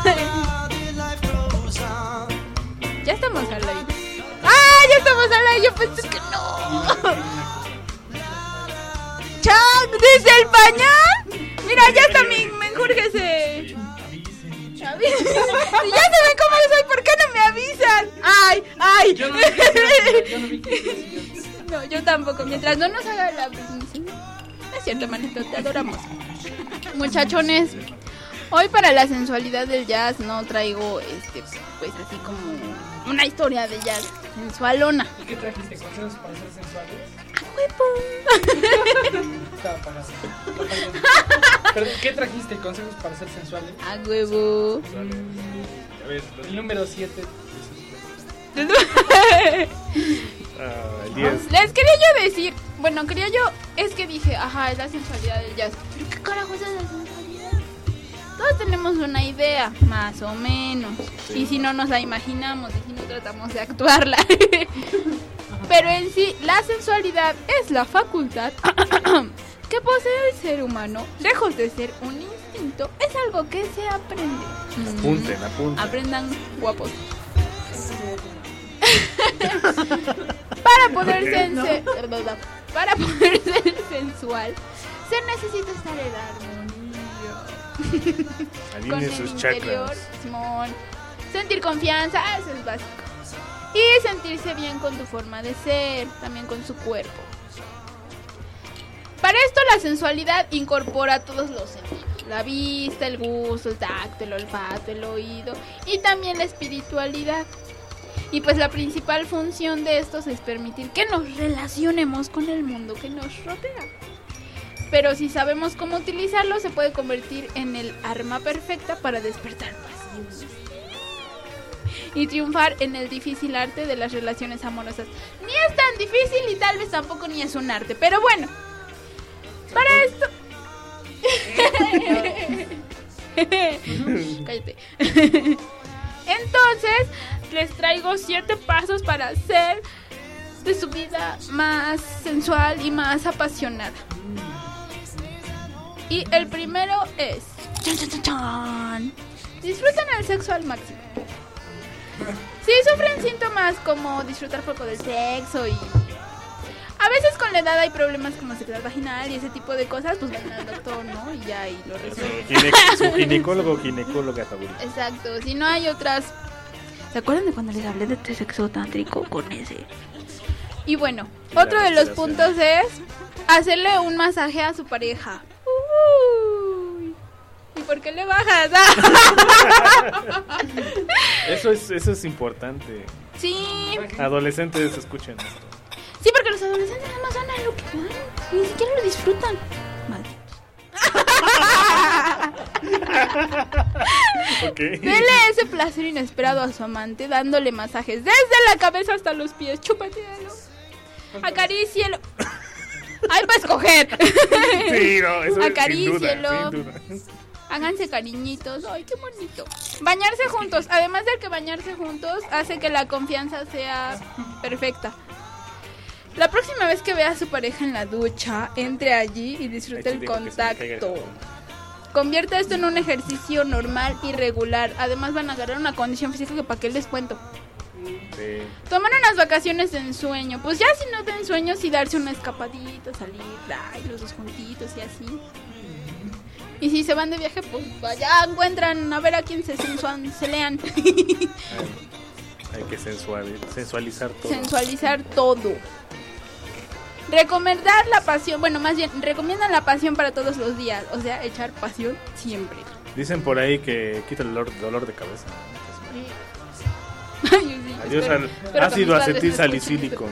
Ya estamos al aire. ¡Ah, ya estamos al aire! Yo pensé que no. ¡Chan! ¿Desde el pañal? Mira, ya está mi menjurje se... Ya saben cómo soy, ¿por qué no me avisan? ¡Ay, ay! Yo no, yo no vi que... No, yo tampoco, mientras no nos haga la... Es cierto, manito, te adoramos. Muchachones, hoy para la sensualidad del jazz no traigo, este, pues así como una historia de jazz sensualona. ¿Y qué trajiste? ¿Consejos para ser sensuales? ¡A huevo! Estaba apagado. Perdón, ¿qué trajiste? ¿Consejos para ser sensuales? ¡A huevo! A ver, el número siete. Ah, el diez. Les quería yo decir, bueno, quería yo, es que dije, ajá, es la sensualidad del jazz. ¿Pero qué carajo es la sensualidad? Todos tenemos una idea, más o menos. Sí. Y si no nos la imaginamos, y si no tratamos de actuarla. Pero en sí, la sensualidad es la facultad que posee el ser humano. Lejos de ser un instinto, es algo que se aprende. Apunten, apunten. Aprendan, guapos. Para poder Okay. ser, No. para poder ser sensual, se necesita estar en armonía. Alineen Con el sus interior, chakras. Simón. Sentir confianza, ah, eso es básico. Y sentirse bien con tu forma de ser, también con su cuerpo. Para esto la sensualidad incorpora todos los sentidos. La vista, el gusto, el tacto, el olfato, el oído y también la espiritualidad. Y pues la principal función de estos es permitir que nos relacionemos con el mundo que nos rodea. Pero si sabemos cómo utilizarlo, se puede convertir en el arma perfecta para despertar pasiones y triunfar en el difícil arte de las relaciones amorosas. Ni es tan difícil y tal vez tampoco ni es un arte, pero bueno, para esto... Cállate. Entonces, les traigo siete pasos para hacer de su vida más sensual y más apasionada. Y el primero es... ¡Chan, chan, chan, chan! Disfruten el sexo al máximo. Si sufren síntomas como disfrutar poco del sexo y... A veces con la edad hay problemas como sequedad vaginal y ese tipo de cosas, pues van al doctor, ¿no? Y ya, y lo resuelven. Gine- su ginecólogo o ginecóloga favorita. Exacto, si no hay otras... ¿Se acuerdan de cuando les hablé de este sexo tántrico con ese? Y bueno, otro de los puntos es hacerle un masaje a su pareja. Uy. ¿por qué le bajas? Eso es, eso es importante. Sí. Adolescentes, escuchen esto. Sí, porque los adolescentes nada más van a lo que van. Ni siquiera lo disfrutan. Malditos. Okay. Dele ese placer inesperado a su amante, dándole masajes desde la cabeza hasta los pies. Chúpatelo. Acarícielo. Hay para escoger. Sí, no, eso es Acarícielo. sin duda, sin duda. Háganse cariñitos. Ay, qué bonito. Bañarse juntos. Además de que bañarse juntos hace que la confianza sea perfecta. La próxima vez que vea a su pareja en la ducha, entre allí y disfrute el contacto. Convierta esto en un ejercicio normal y regular. Además van a agarrar una condición física que para qué les cuento. Sí. Toman unas vacaciones de ensueño. Pues ya si no de ensueño, sí darse una escapadita, salir, ay, los dos juntitos y así. Y si se van de viaje, pues vaya, encuentran a ver a quién se sensuan, se lean. Hay, hay que sensual, sensualizar todo. Sensualizar todo. Recomendar la pasión, bueno, más bien, recomiendan la pasión para todos los días. O sea, echar pasión siempre. Dicen por ahí que quita el dolor, dolor de cabeza. Ay, sí, Adiós espero, al espero ácido que mis padres acetilsalicílico.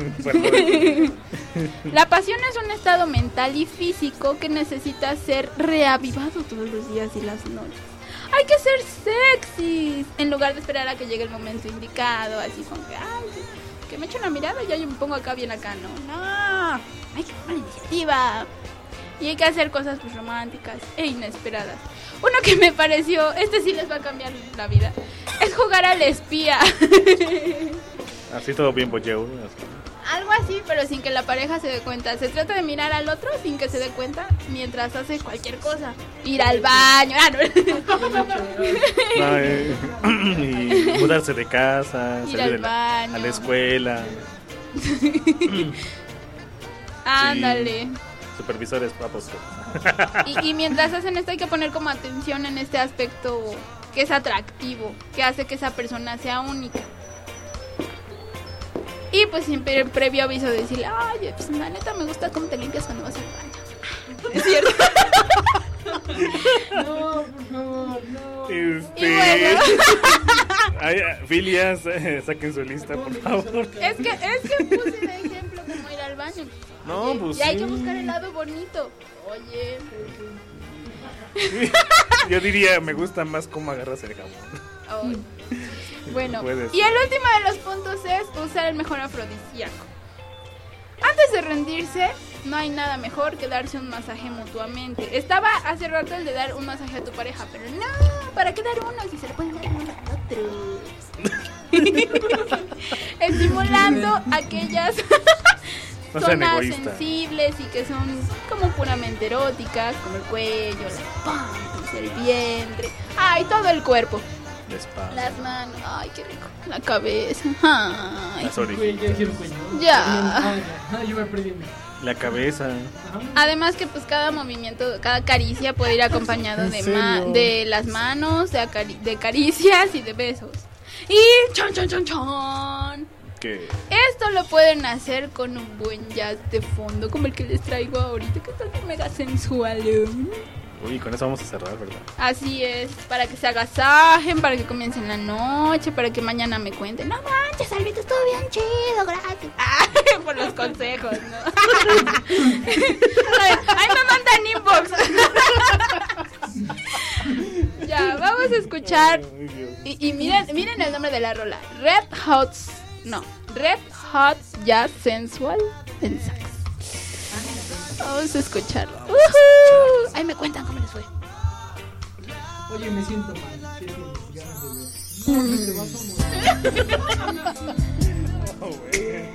La pasión es un estado mental y físico que necesita ser reavivado todos los días y las noches. Hay que ser sexys en lugar de esperar a que llegue el momento indicado, así con que, ay, que me eche una mirada y ya yo me pongo acá bien acá, no, no, hay que tomar iniciativa y hay que hacer cosas pues románticas e inesperadas. Uno que me pareció, este sí les va a cambiar la vida, es jugar al espía. Así todo bien bolleo. Algo así, pero sin que la pareja se dé cuenta. Se trata de mirar al otro sin que se dé cuenta mientras hace cualquier cosa. Ir al baño. Ah, no. No, eh, y mudarse de casa, Ir salir al de la, baño. a la escuela. Ándale. Sí, supervisores papos. Y, y mientras hacen esto hay que poner como atención en este aspecto que es atractivo, que hace que esa persona sea única. Y pues siempre previo aviso de decirle, ay, pues la neta me gusta cómo te limpias cuando vas al baño. ¿Es cierto? No, por favor, no. Este... Y bueno. Ay, filias, eh, saquen su lista, por favor. Es que, es que puse de ejemplo como ir al baño. No, Oye, pues y hay sí. que buscar el lado bonito. Oye. Yo diría, me gusta más cómo agarras el jabón. Oh. Bueno, Puedes. y el último de los puntos es usar el mejor afrodisíaco. Antes de rendirse, no hay nada mejor que darse un masaje mutuamente. Estaba hace rato el de dar un masaje a tu pareja, pero no, ¿para qué dar uno si se le puede dar uno al otro? Estimulando aquellas No sean zonas egoístas. sensibles y que son como puramente eróticas, como el cuello, la panza, el vientre, ay, todo el cuerpo. La espalda. Las manos, ay, qué rico. La cabeza, ay. Las Güey, ya orejitas. hicieron cuello. Ya. Ah, ya. Yo me perdí. La cabeza. Además que pues cada movimiento, cada caricia puede ir acompañado ¿En de, serio? ma de las manos, de, acari de caricias y de besos. Y chon, chon, chon, chon. ¿Qué? Esto lo pueden hacer con un buen jazz de fondo, como el que les traigo ahorita, que está mega sensual. Uy, con eso vamos a cerrar, ¿verdad? Así es, para que se agasajen, para que comiencen la noche, para que mañana me cuenten. No manches, Alvito, estuvo bien chido, gracias. Ah, por los consejos, ¿no? Ay, ay, me mandan inbox. Ya, vamos a escuchar. Y, y miren, miren el nombre de la rola. Red Hot, no, Red Hot Jazz Sensual en sax. Vamos a escucharlo. Uh-huh. Ahí me cuentan cómo les fue. Oye, me siento mal. ¿Qué tienes? Ganas de ver. No, te vas a morir. Oh, güey.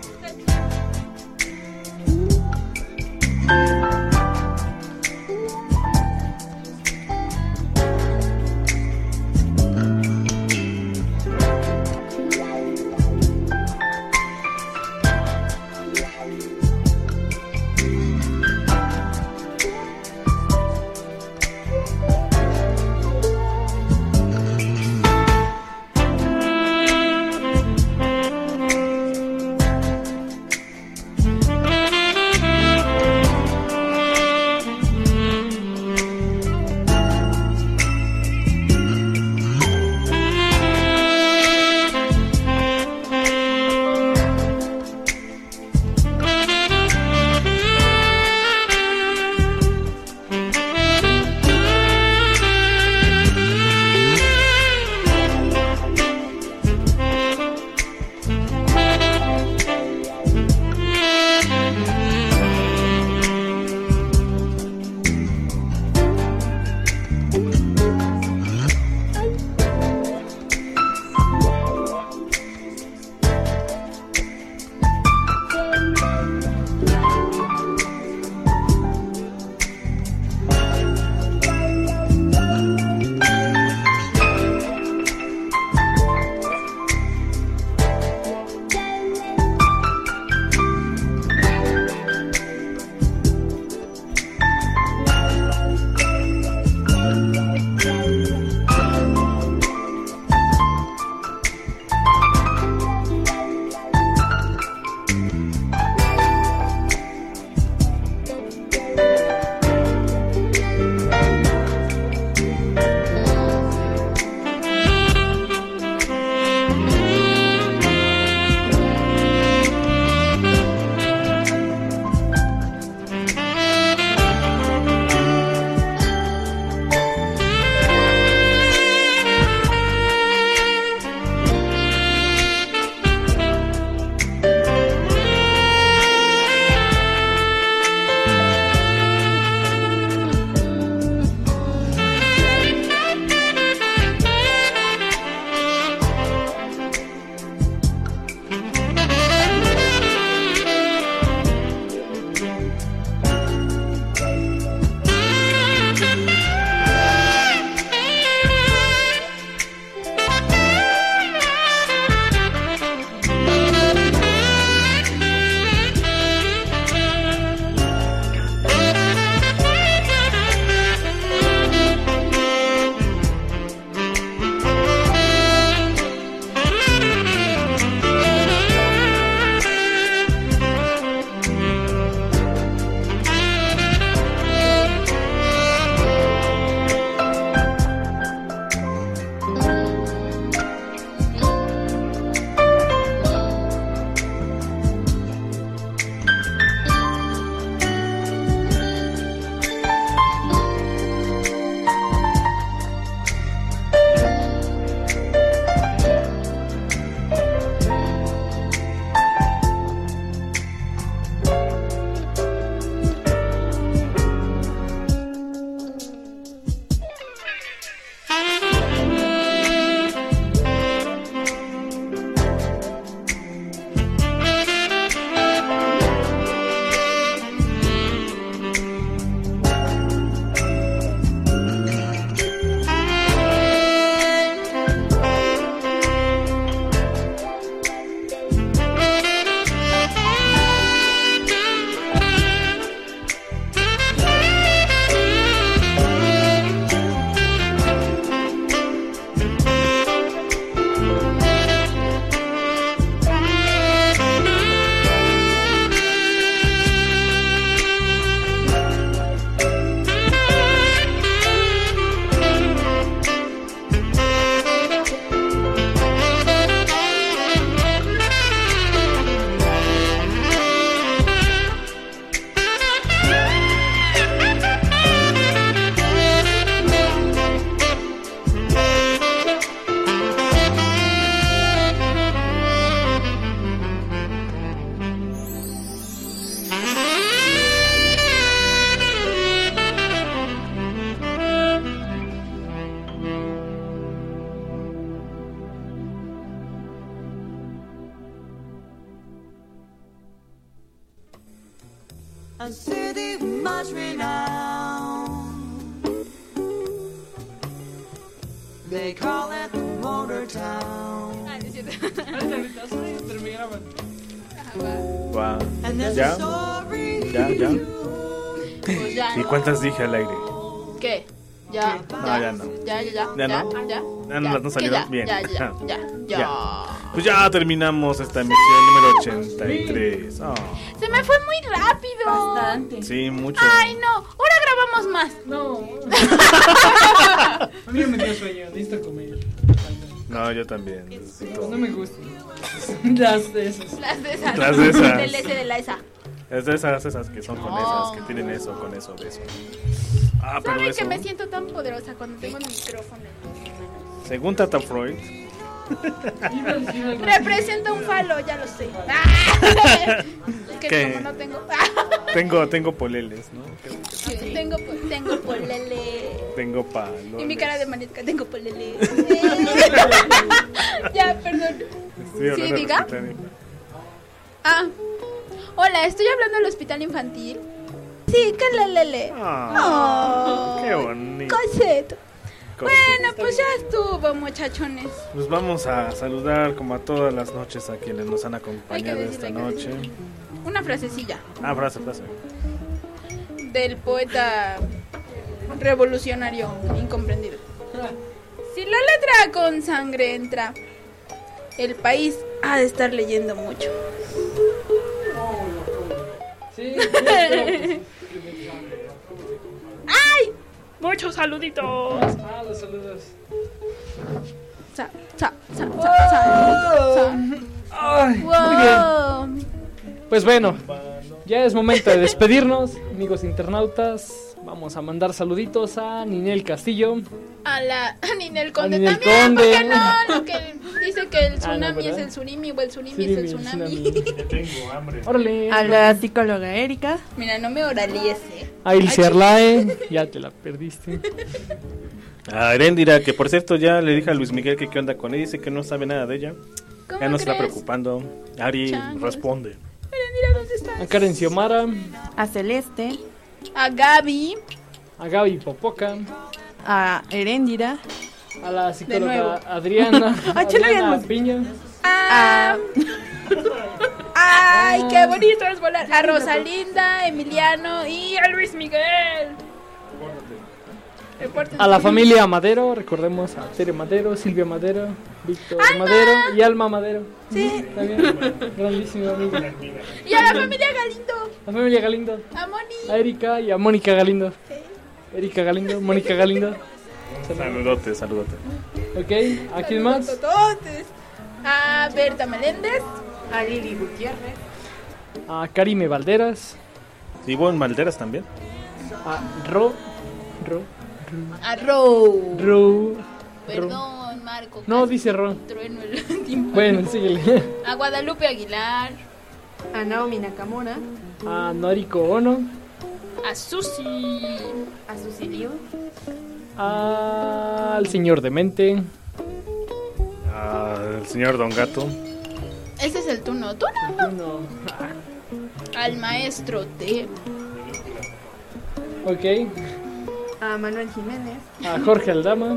a city much renowned. They call it the Motor Town. Wow. And there's ¿Ya? a story. ¿Ya? ¿Ya? Pues ya, ¿Y ¿no? cuántas dije al aire? ¿Qué? Ya. No, ya no. Ya, ya, ya. ¿Ya no? Ya. ¿Ya no, no salieron? Ya, Bien. Ya, ya, ya, ya. Ya. Pues ya terminamos esta emisión número ochenta y tres. Oh. Se me fue muy rápido. Bastante. Sí, mucho. Ay, no. Ahora grabamos más. No. A mí me dio sueño, necesito comer. No, yo también. necesito- No me gustan. Las de esas. Las de esas. Las de esas. Del S de la esa. Es de esas, esas que son con No. esas, que tienen eso, con eso, de eso. Ah, pero ¿Saben eso. que me siento tan poderosa cuando tengo el micrófono? Según Tata Freud, Representa un falo, ya lo sé. ¡Ah! Es que ¿Qué? como no tengo. tengo, tengo poleles, ¿no? Sí, tengo, po- tengo polele. Tengo palo. Y mi cara de manesca, tengo polele. Ya, perdón. Sí, diga. Ah, hola, estoy hablando del hospital infantil. Sí, que lelele. Ah, Oh, qué bonito. Coseto. Cosito. Bueno, pues ya estuvo, muchachones. Pues vamos a saludar como a todas las noches a quienes nos han acompañado Hay que esta decirle, hay que noche. Una frasecilla Ah, frase, frase. del poeta revolucionario incomprendido. Si la letra con sangre entra, el país ha de estar leyendo mucho. Sí. ¡Ay! Muchos saluditos. Ah, los saludos. Sa, sa, sa, sa, sa, sa. Ay, Wow. muy bien. Pues bueno, ya es momento de despedirnos, amigos internautas. Vamos a mandar saluditos a Ninel Castillo. A la a Ninel Conde A Ninel también, Conde. porque no, lo que dice que el Ah, no, tsunami ¿verdad? es el tsunami o el tsunami Sí, es el el tsunami. Tengo hambre. Órale. A la psicóloga Erika. Mira, no me oralíes, eh. A Ilse Arlae, ya te la perdiste. A Erendira, que por cierto ya le dije a Luis Miguel que qué onda con ella, dice que no sabe nada de ella. ¿Cómo Ya no se está crees? preocupando. Ari Changos. responde. Mira, ¿dónde estás? A Karen Xiomara, A Celeste. A Gaby. a Gaby Popoca, A Erendira. a la De nuevo. psicóloga Adriana, Ah, chale, Adriana hermoso. Piña, Ah. Ay, qué bonito es volar. A Rosalinda, Emiliano y a Luis Miguel. Repórtense. a la familia Madero, recordemos a Tere Madero, Silvia Madero, Víctor Madero y Alma Madero. Sí. También, grandísimo amigo. Y a la familia Galindo. La familia Galindo, A Moni. a Erika y a Mónica Galindo. Erika Galindo, Mónica Galindo. Saludote, saludote. Ok, ¿a quién más? Tototes. A Berta Meléndez. A Lili Gutiérrez. A Karime Valderas, ¿Y Bon Malderas también? a Ro, Ro, A Ro. Ro, Ro. Perdón, Marco. No, casi dice Ro. trueno el tiempo. Bueno, síguele. A Guadalupe Aguilar. A Naomi Nakamura. A Noriko Ono, A Susi. A Susilio. al señor Demente, Al señor Don Gato. Ese es el turno. ¿Tú no? uno, Al maestro T. ok, A Manuel Jiménez. a Jorge Aldama,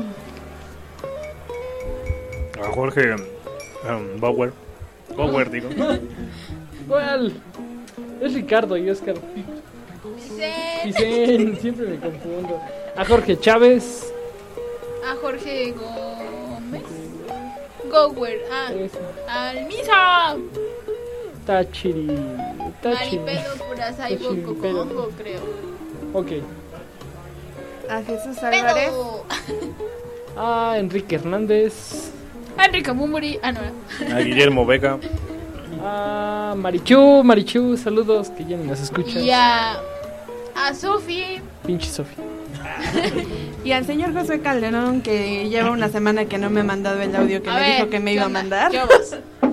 A Jorge um, Bauer. Bauer, digo. ¿cuál? Es Ricardo y Oscar. Vicente. Vicente, siempre me confundo. A Jorge Chávez, A Jorge Gómez. Gower. A. Eso. Al Misa. Tachiri, Tachiri. Maripedo Purasaibo Tachiripedo. Cocongo, creo. Ok, A Jesús Álvarez. Pedo. a Enrique Hernández, A Enrique Mumuri. Ah, no. A Guillermo Vega. a Marichu, Marichu, saludos que ya ni nos escuchas. Y a. A Sofi. Pinche Sofi. Y al señor José Calderón, que lleva una semana que no me ha mandado el audio que A me ver, dijo que me ¿qué iba a onda? mandar. ¿Qué vas?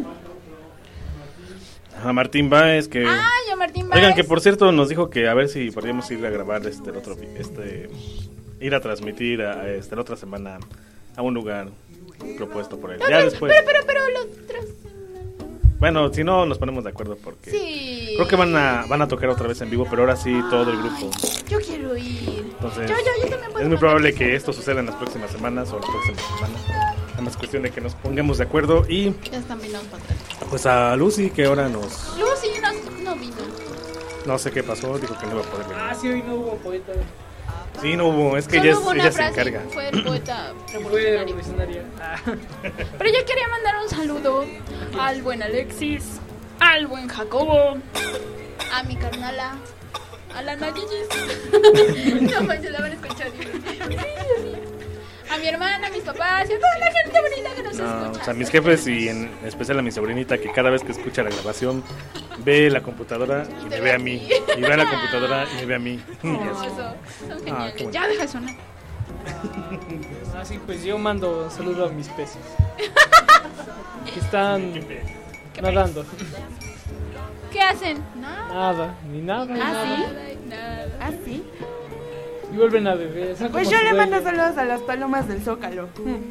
A Martín Báez, que... Ah, yo Martín Báez. Oigan, que por cierto nos dijo que a ver si podríamos ir a grabar este el otro este ir a transmitir a, este la otra semana a un lugar propuesto por él. No, Ya pero, después. pero, pero, pero, lo tras- Bueno, si no, nos ponemos de acuerdo porque Sí. creo que van a van a tocar otra vez en vivo, pero ahora sí todo el grupo. Yo quiero ir. Entonces, yo, yo, yo también puedo es muy mandar probable chistes. que esto suceda en las próximas semanas o la próxima semana. Nada más cuestión de que nos pongamos de acuerdo y Ya están viniendo para atrás. pues a Lucy que ahora nos Lucy no, no vino. no sé qué pasó, dijo que no iba a poder venir. Ah, sí, hoy no hubo poeta. Sí, no hubo, es que Solo ella, hubo es- una ella se frase, encarga. fue el poeta Fue revolucionario. revolucionaria. Ah. Pero yo quería mandar un saludo al buen Alexis, al buen Jacobo, a mi carnala, a la Nayiyis. No manches, la van a escuchar. Sí, sí. A mi hermana, a mis papás y a toda la gente bonita que nos No, escucha. o sea, mis jefes y en especial a mi sobrinita que cada vez que escucha la grabación ve la computadora y me ve a mí. Y ve la computadora y me ve a mí. Y Hermoso, así. son Ah, geniales. qué bueno. Ya deja de sonar. Así pues yo mando un saludo a mis peces. Que están nadando. ¿Qué hacen? Nada. Nada, ni nada. ni ¿Ah, nada. sí? Nada. ¿Ah, sí? Y vuelven a beber. son Pues como yo le sus mando dueños. saludos a las palomas del Zócalo.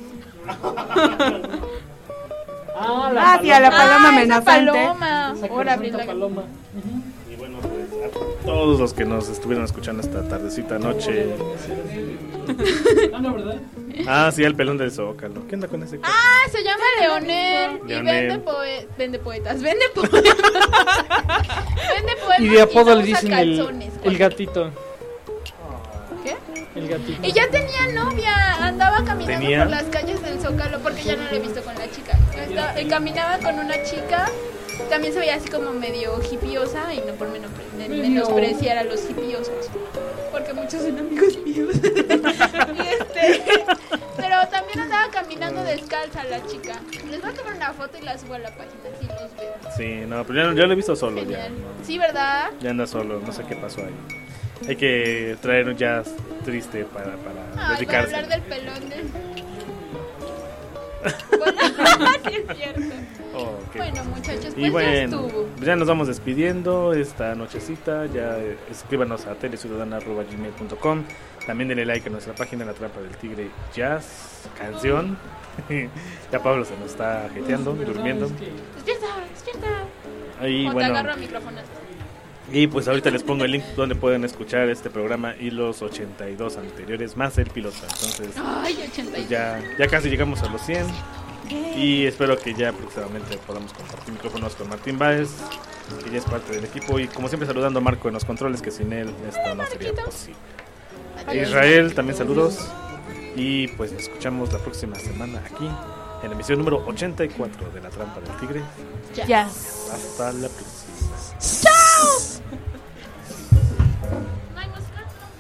Ah, Ah, sí, a la paloma Ah, esa amenazante. paloma. Esa Ahora santa Brenda. paloma. Y bueno, pues a todos los que nos estuvieron escuchando esta tardecita noche. Ah, no, ¿verdad? Ah, sí, el pelón del Zócalo. ¿Qué onda con ese? Ah, se llama Leonel. Y Leonel. vende, poe vende poetas. Vende poetas. Vende poemas. Y de apodo no le usa dicen el, calzones. el gatito. ¿Qué? El gatito. Y ya tenía novia. Andaba caminando ¿Tenía? por las calles del Zócalo porque ya no lo he visto con la chica. Estaba- eh, caminaba con una chica. También se veía así como medio hipiosa y no por menos, Medio. menospreciar a los hipiosos. Porque muchos son amigos míos. Y este, pero también andaba caminando descalza la chica. Les voy a tomar una foto y la subo a la página, así los veo. Sí, no, pero yo, yo lo he visto solo ya. Genial. Sí, ¿verdad? Ya anda solo, no sé qué pasó ahí. Hay que traer un jazz triste para, para Ay, para dedicarse. hablar del pelón del... Bueno, sí es cierto. Oh, qué Bueno, muchachos, pues Y ya bueno, estuvo. pues ya nos vamos despidiendo esta nochecita. Ya eh, escríbanos a teleciudadana arroba gmail punto com. También denle like a nuestra página La Trampa del Tigre Jazz Canción. Ya Pablo se nos está jeteando, durmiendo. Despierta, despierta. Y o te bueno, agarro a micrófonos. y pues ahorita les pongo el link donde pueden escuchar este programa y los ochenta y dos anteriores, más el piloto. Entonces, Ay, ochenta y pues ya, ya casi llegamos a los cien. Y espero que ya próximamente podamos compartir micrófonos con Martín Báez, que ya es parte del equipo. Y como siempre, saludando a Marco en los controles, que sin él esto no sería posible. A Israel, también saludos. Y pues nos escuchamos la próxima semana aquí en la emisión número ochenta y cuatro de La Trampa del Tigre. Ya. Hasta la próxima. ¡Chao! ¿No hay música?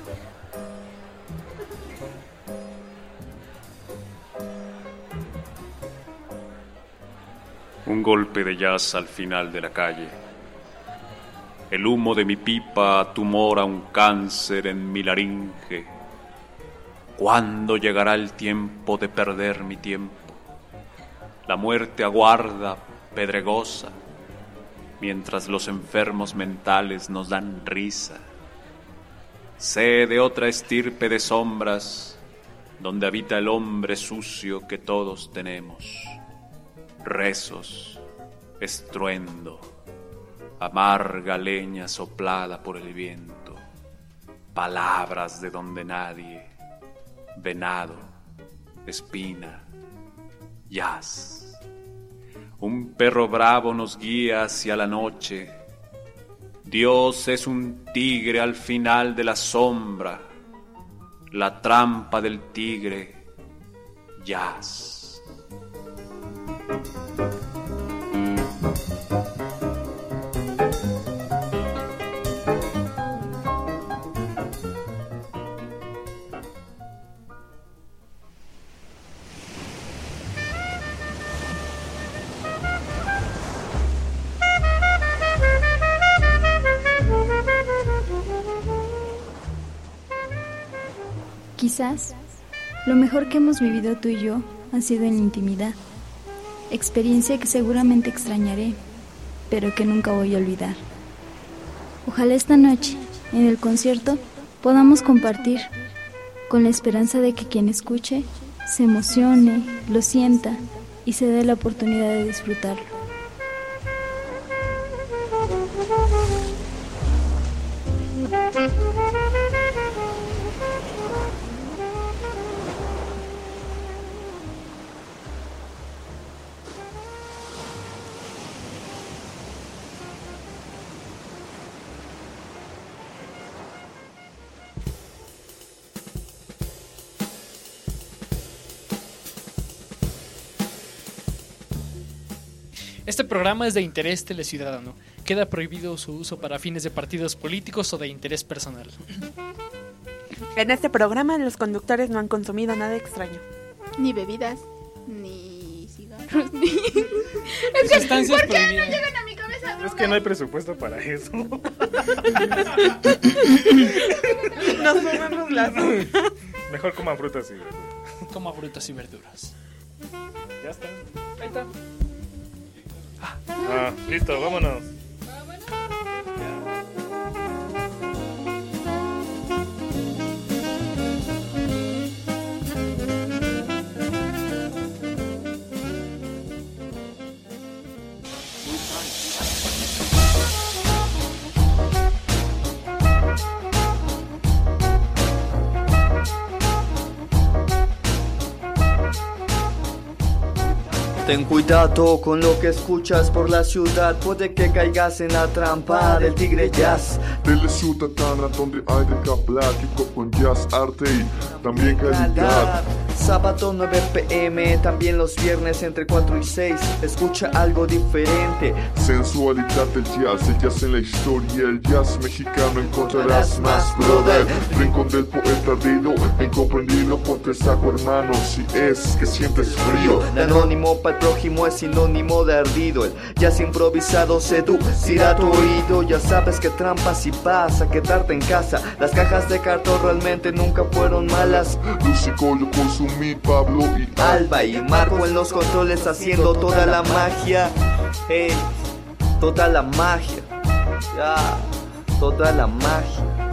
Un golpe de jazz al final de la calle. El humo de mi pipa tumora un cáncer en mi laringe. ¿Cuándo llegará el tiempo de perder mi tiempo? La muerte aguarda, pedregosa, mientras los enfermos mentales nos dan risa. Sé de otra estirpe de sombras, donde habita el hombre sucio que todos tenemos. Rezos, estruendo, amarga leña soplada por el viento, palabras de donde nadie, venado, espina, jazz. Un perro bravo nos guía hacia la noche. Dios es un tigre al final de la sombra, la trampa del tigre, jazz. Quizás lo mejor que hemos vivido tú y yo ha sido en la intimidad, experiencia que seguramente extrañaré, pero que nunca voy a olvidar. Ojalá esta noche, en el concierto, podamos compartir, con la esperanza de que quien escuche se emocione, lo sienta y se dé la oportunidad de disfrutarlo. Este programa es de interés teleciudadano. Queda prohibido su uso para fines de partidos políticos o de interés personal. En este programa los conductores no han consumido nada extraño. Ni bebidas, ni cigarros, ni... Es que, Sustancias ¿por qué no prohibidas. llegan a mi cabeza? Es que no hay presupuesto para eso. Nos fumamos las... Mejor coman frutas y verduras. Coma frutas y verduras. Ya está. Ahí está. Ah, listo, vámonos. Ten cuidado con lo que escuchas por la ciudad, puede que caigas en la trampa del tigre jazz. Delle ciudadana donde hay de caplático con jazz, arte y también calidad. Sábado nueve pm, también los viernes entre cuatro y seis, escucha algo diferente. Sensualidad del jazz, el jazz en la historia, el jazz mexicano encontrarás más, brother. Rincón del poeta ardido, incomprendido por tres saco hermanos. Si es que sientes frío, De anónimo para el prójimo es sinónimo de ardido. El jazz improvisado seducirá tu oído. Ya sabes que trampas y pasa, quedarte en casa. Las cajas de cartón realmente nunca fueron malas. Lucico yo consumí, Pablo y Alba y Marco en los controles haciendo toda la magia. Hey, toda la magia. Ya, toda la magia.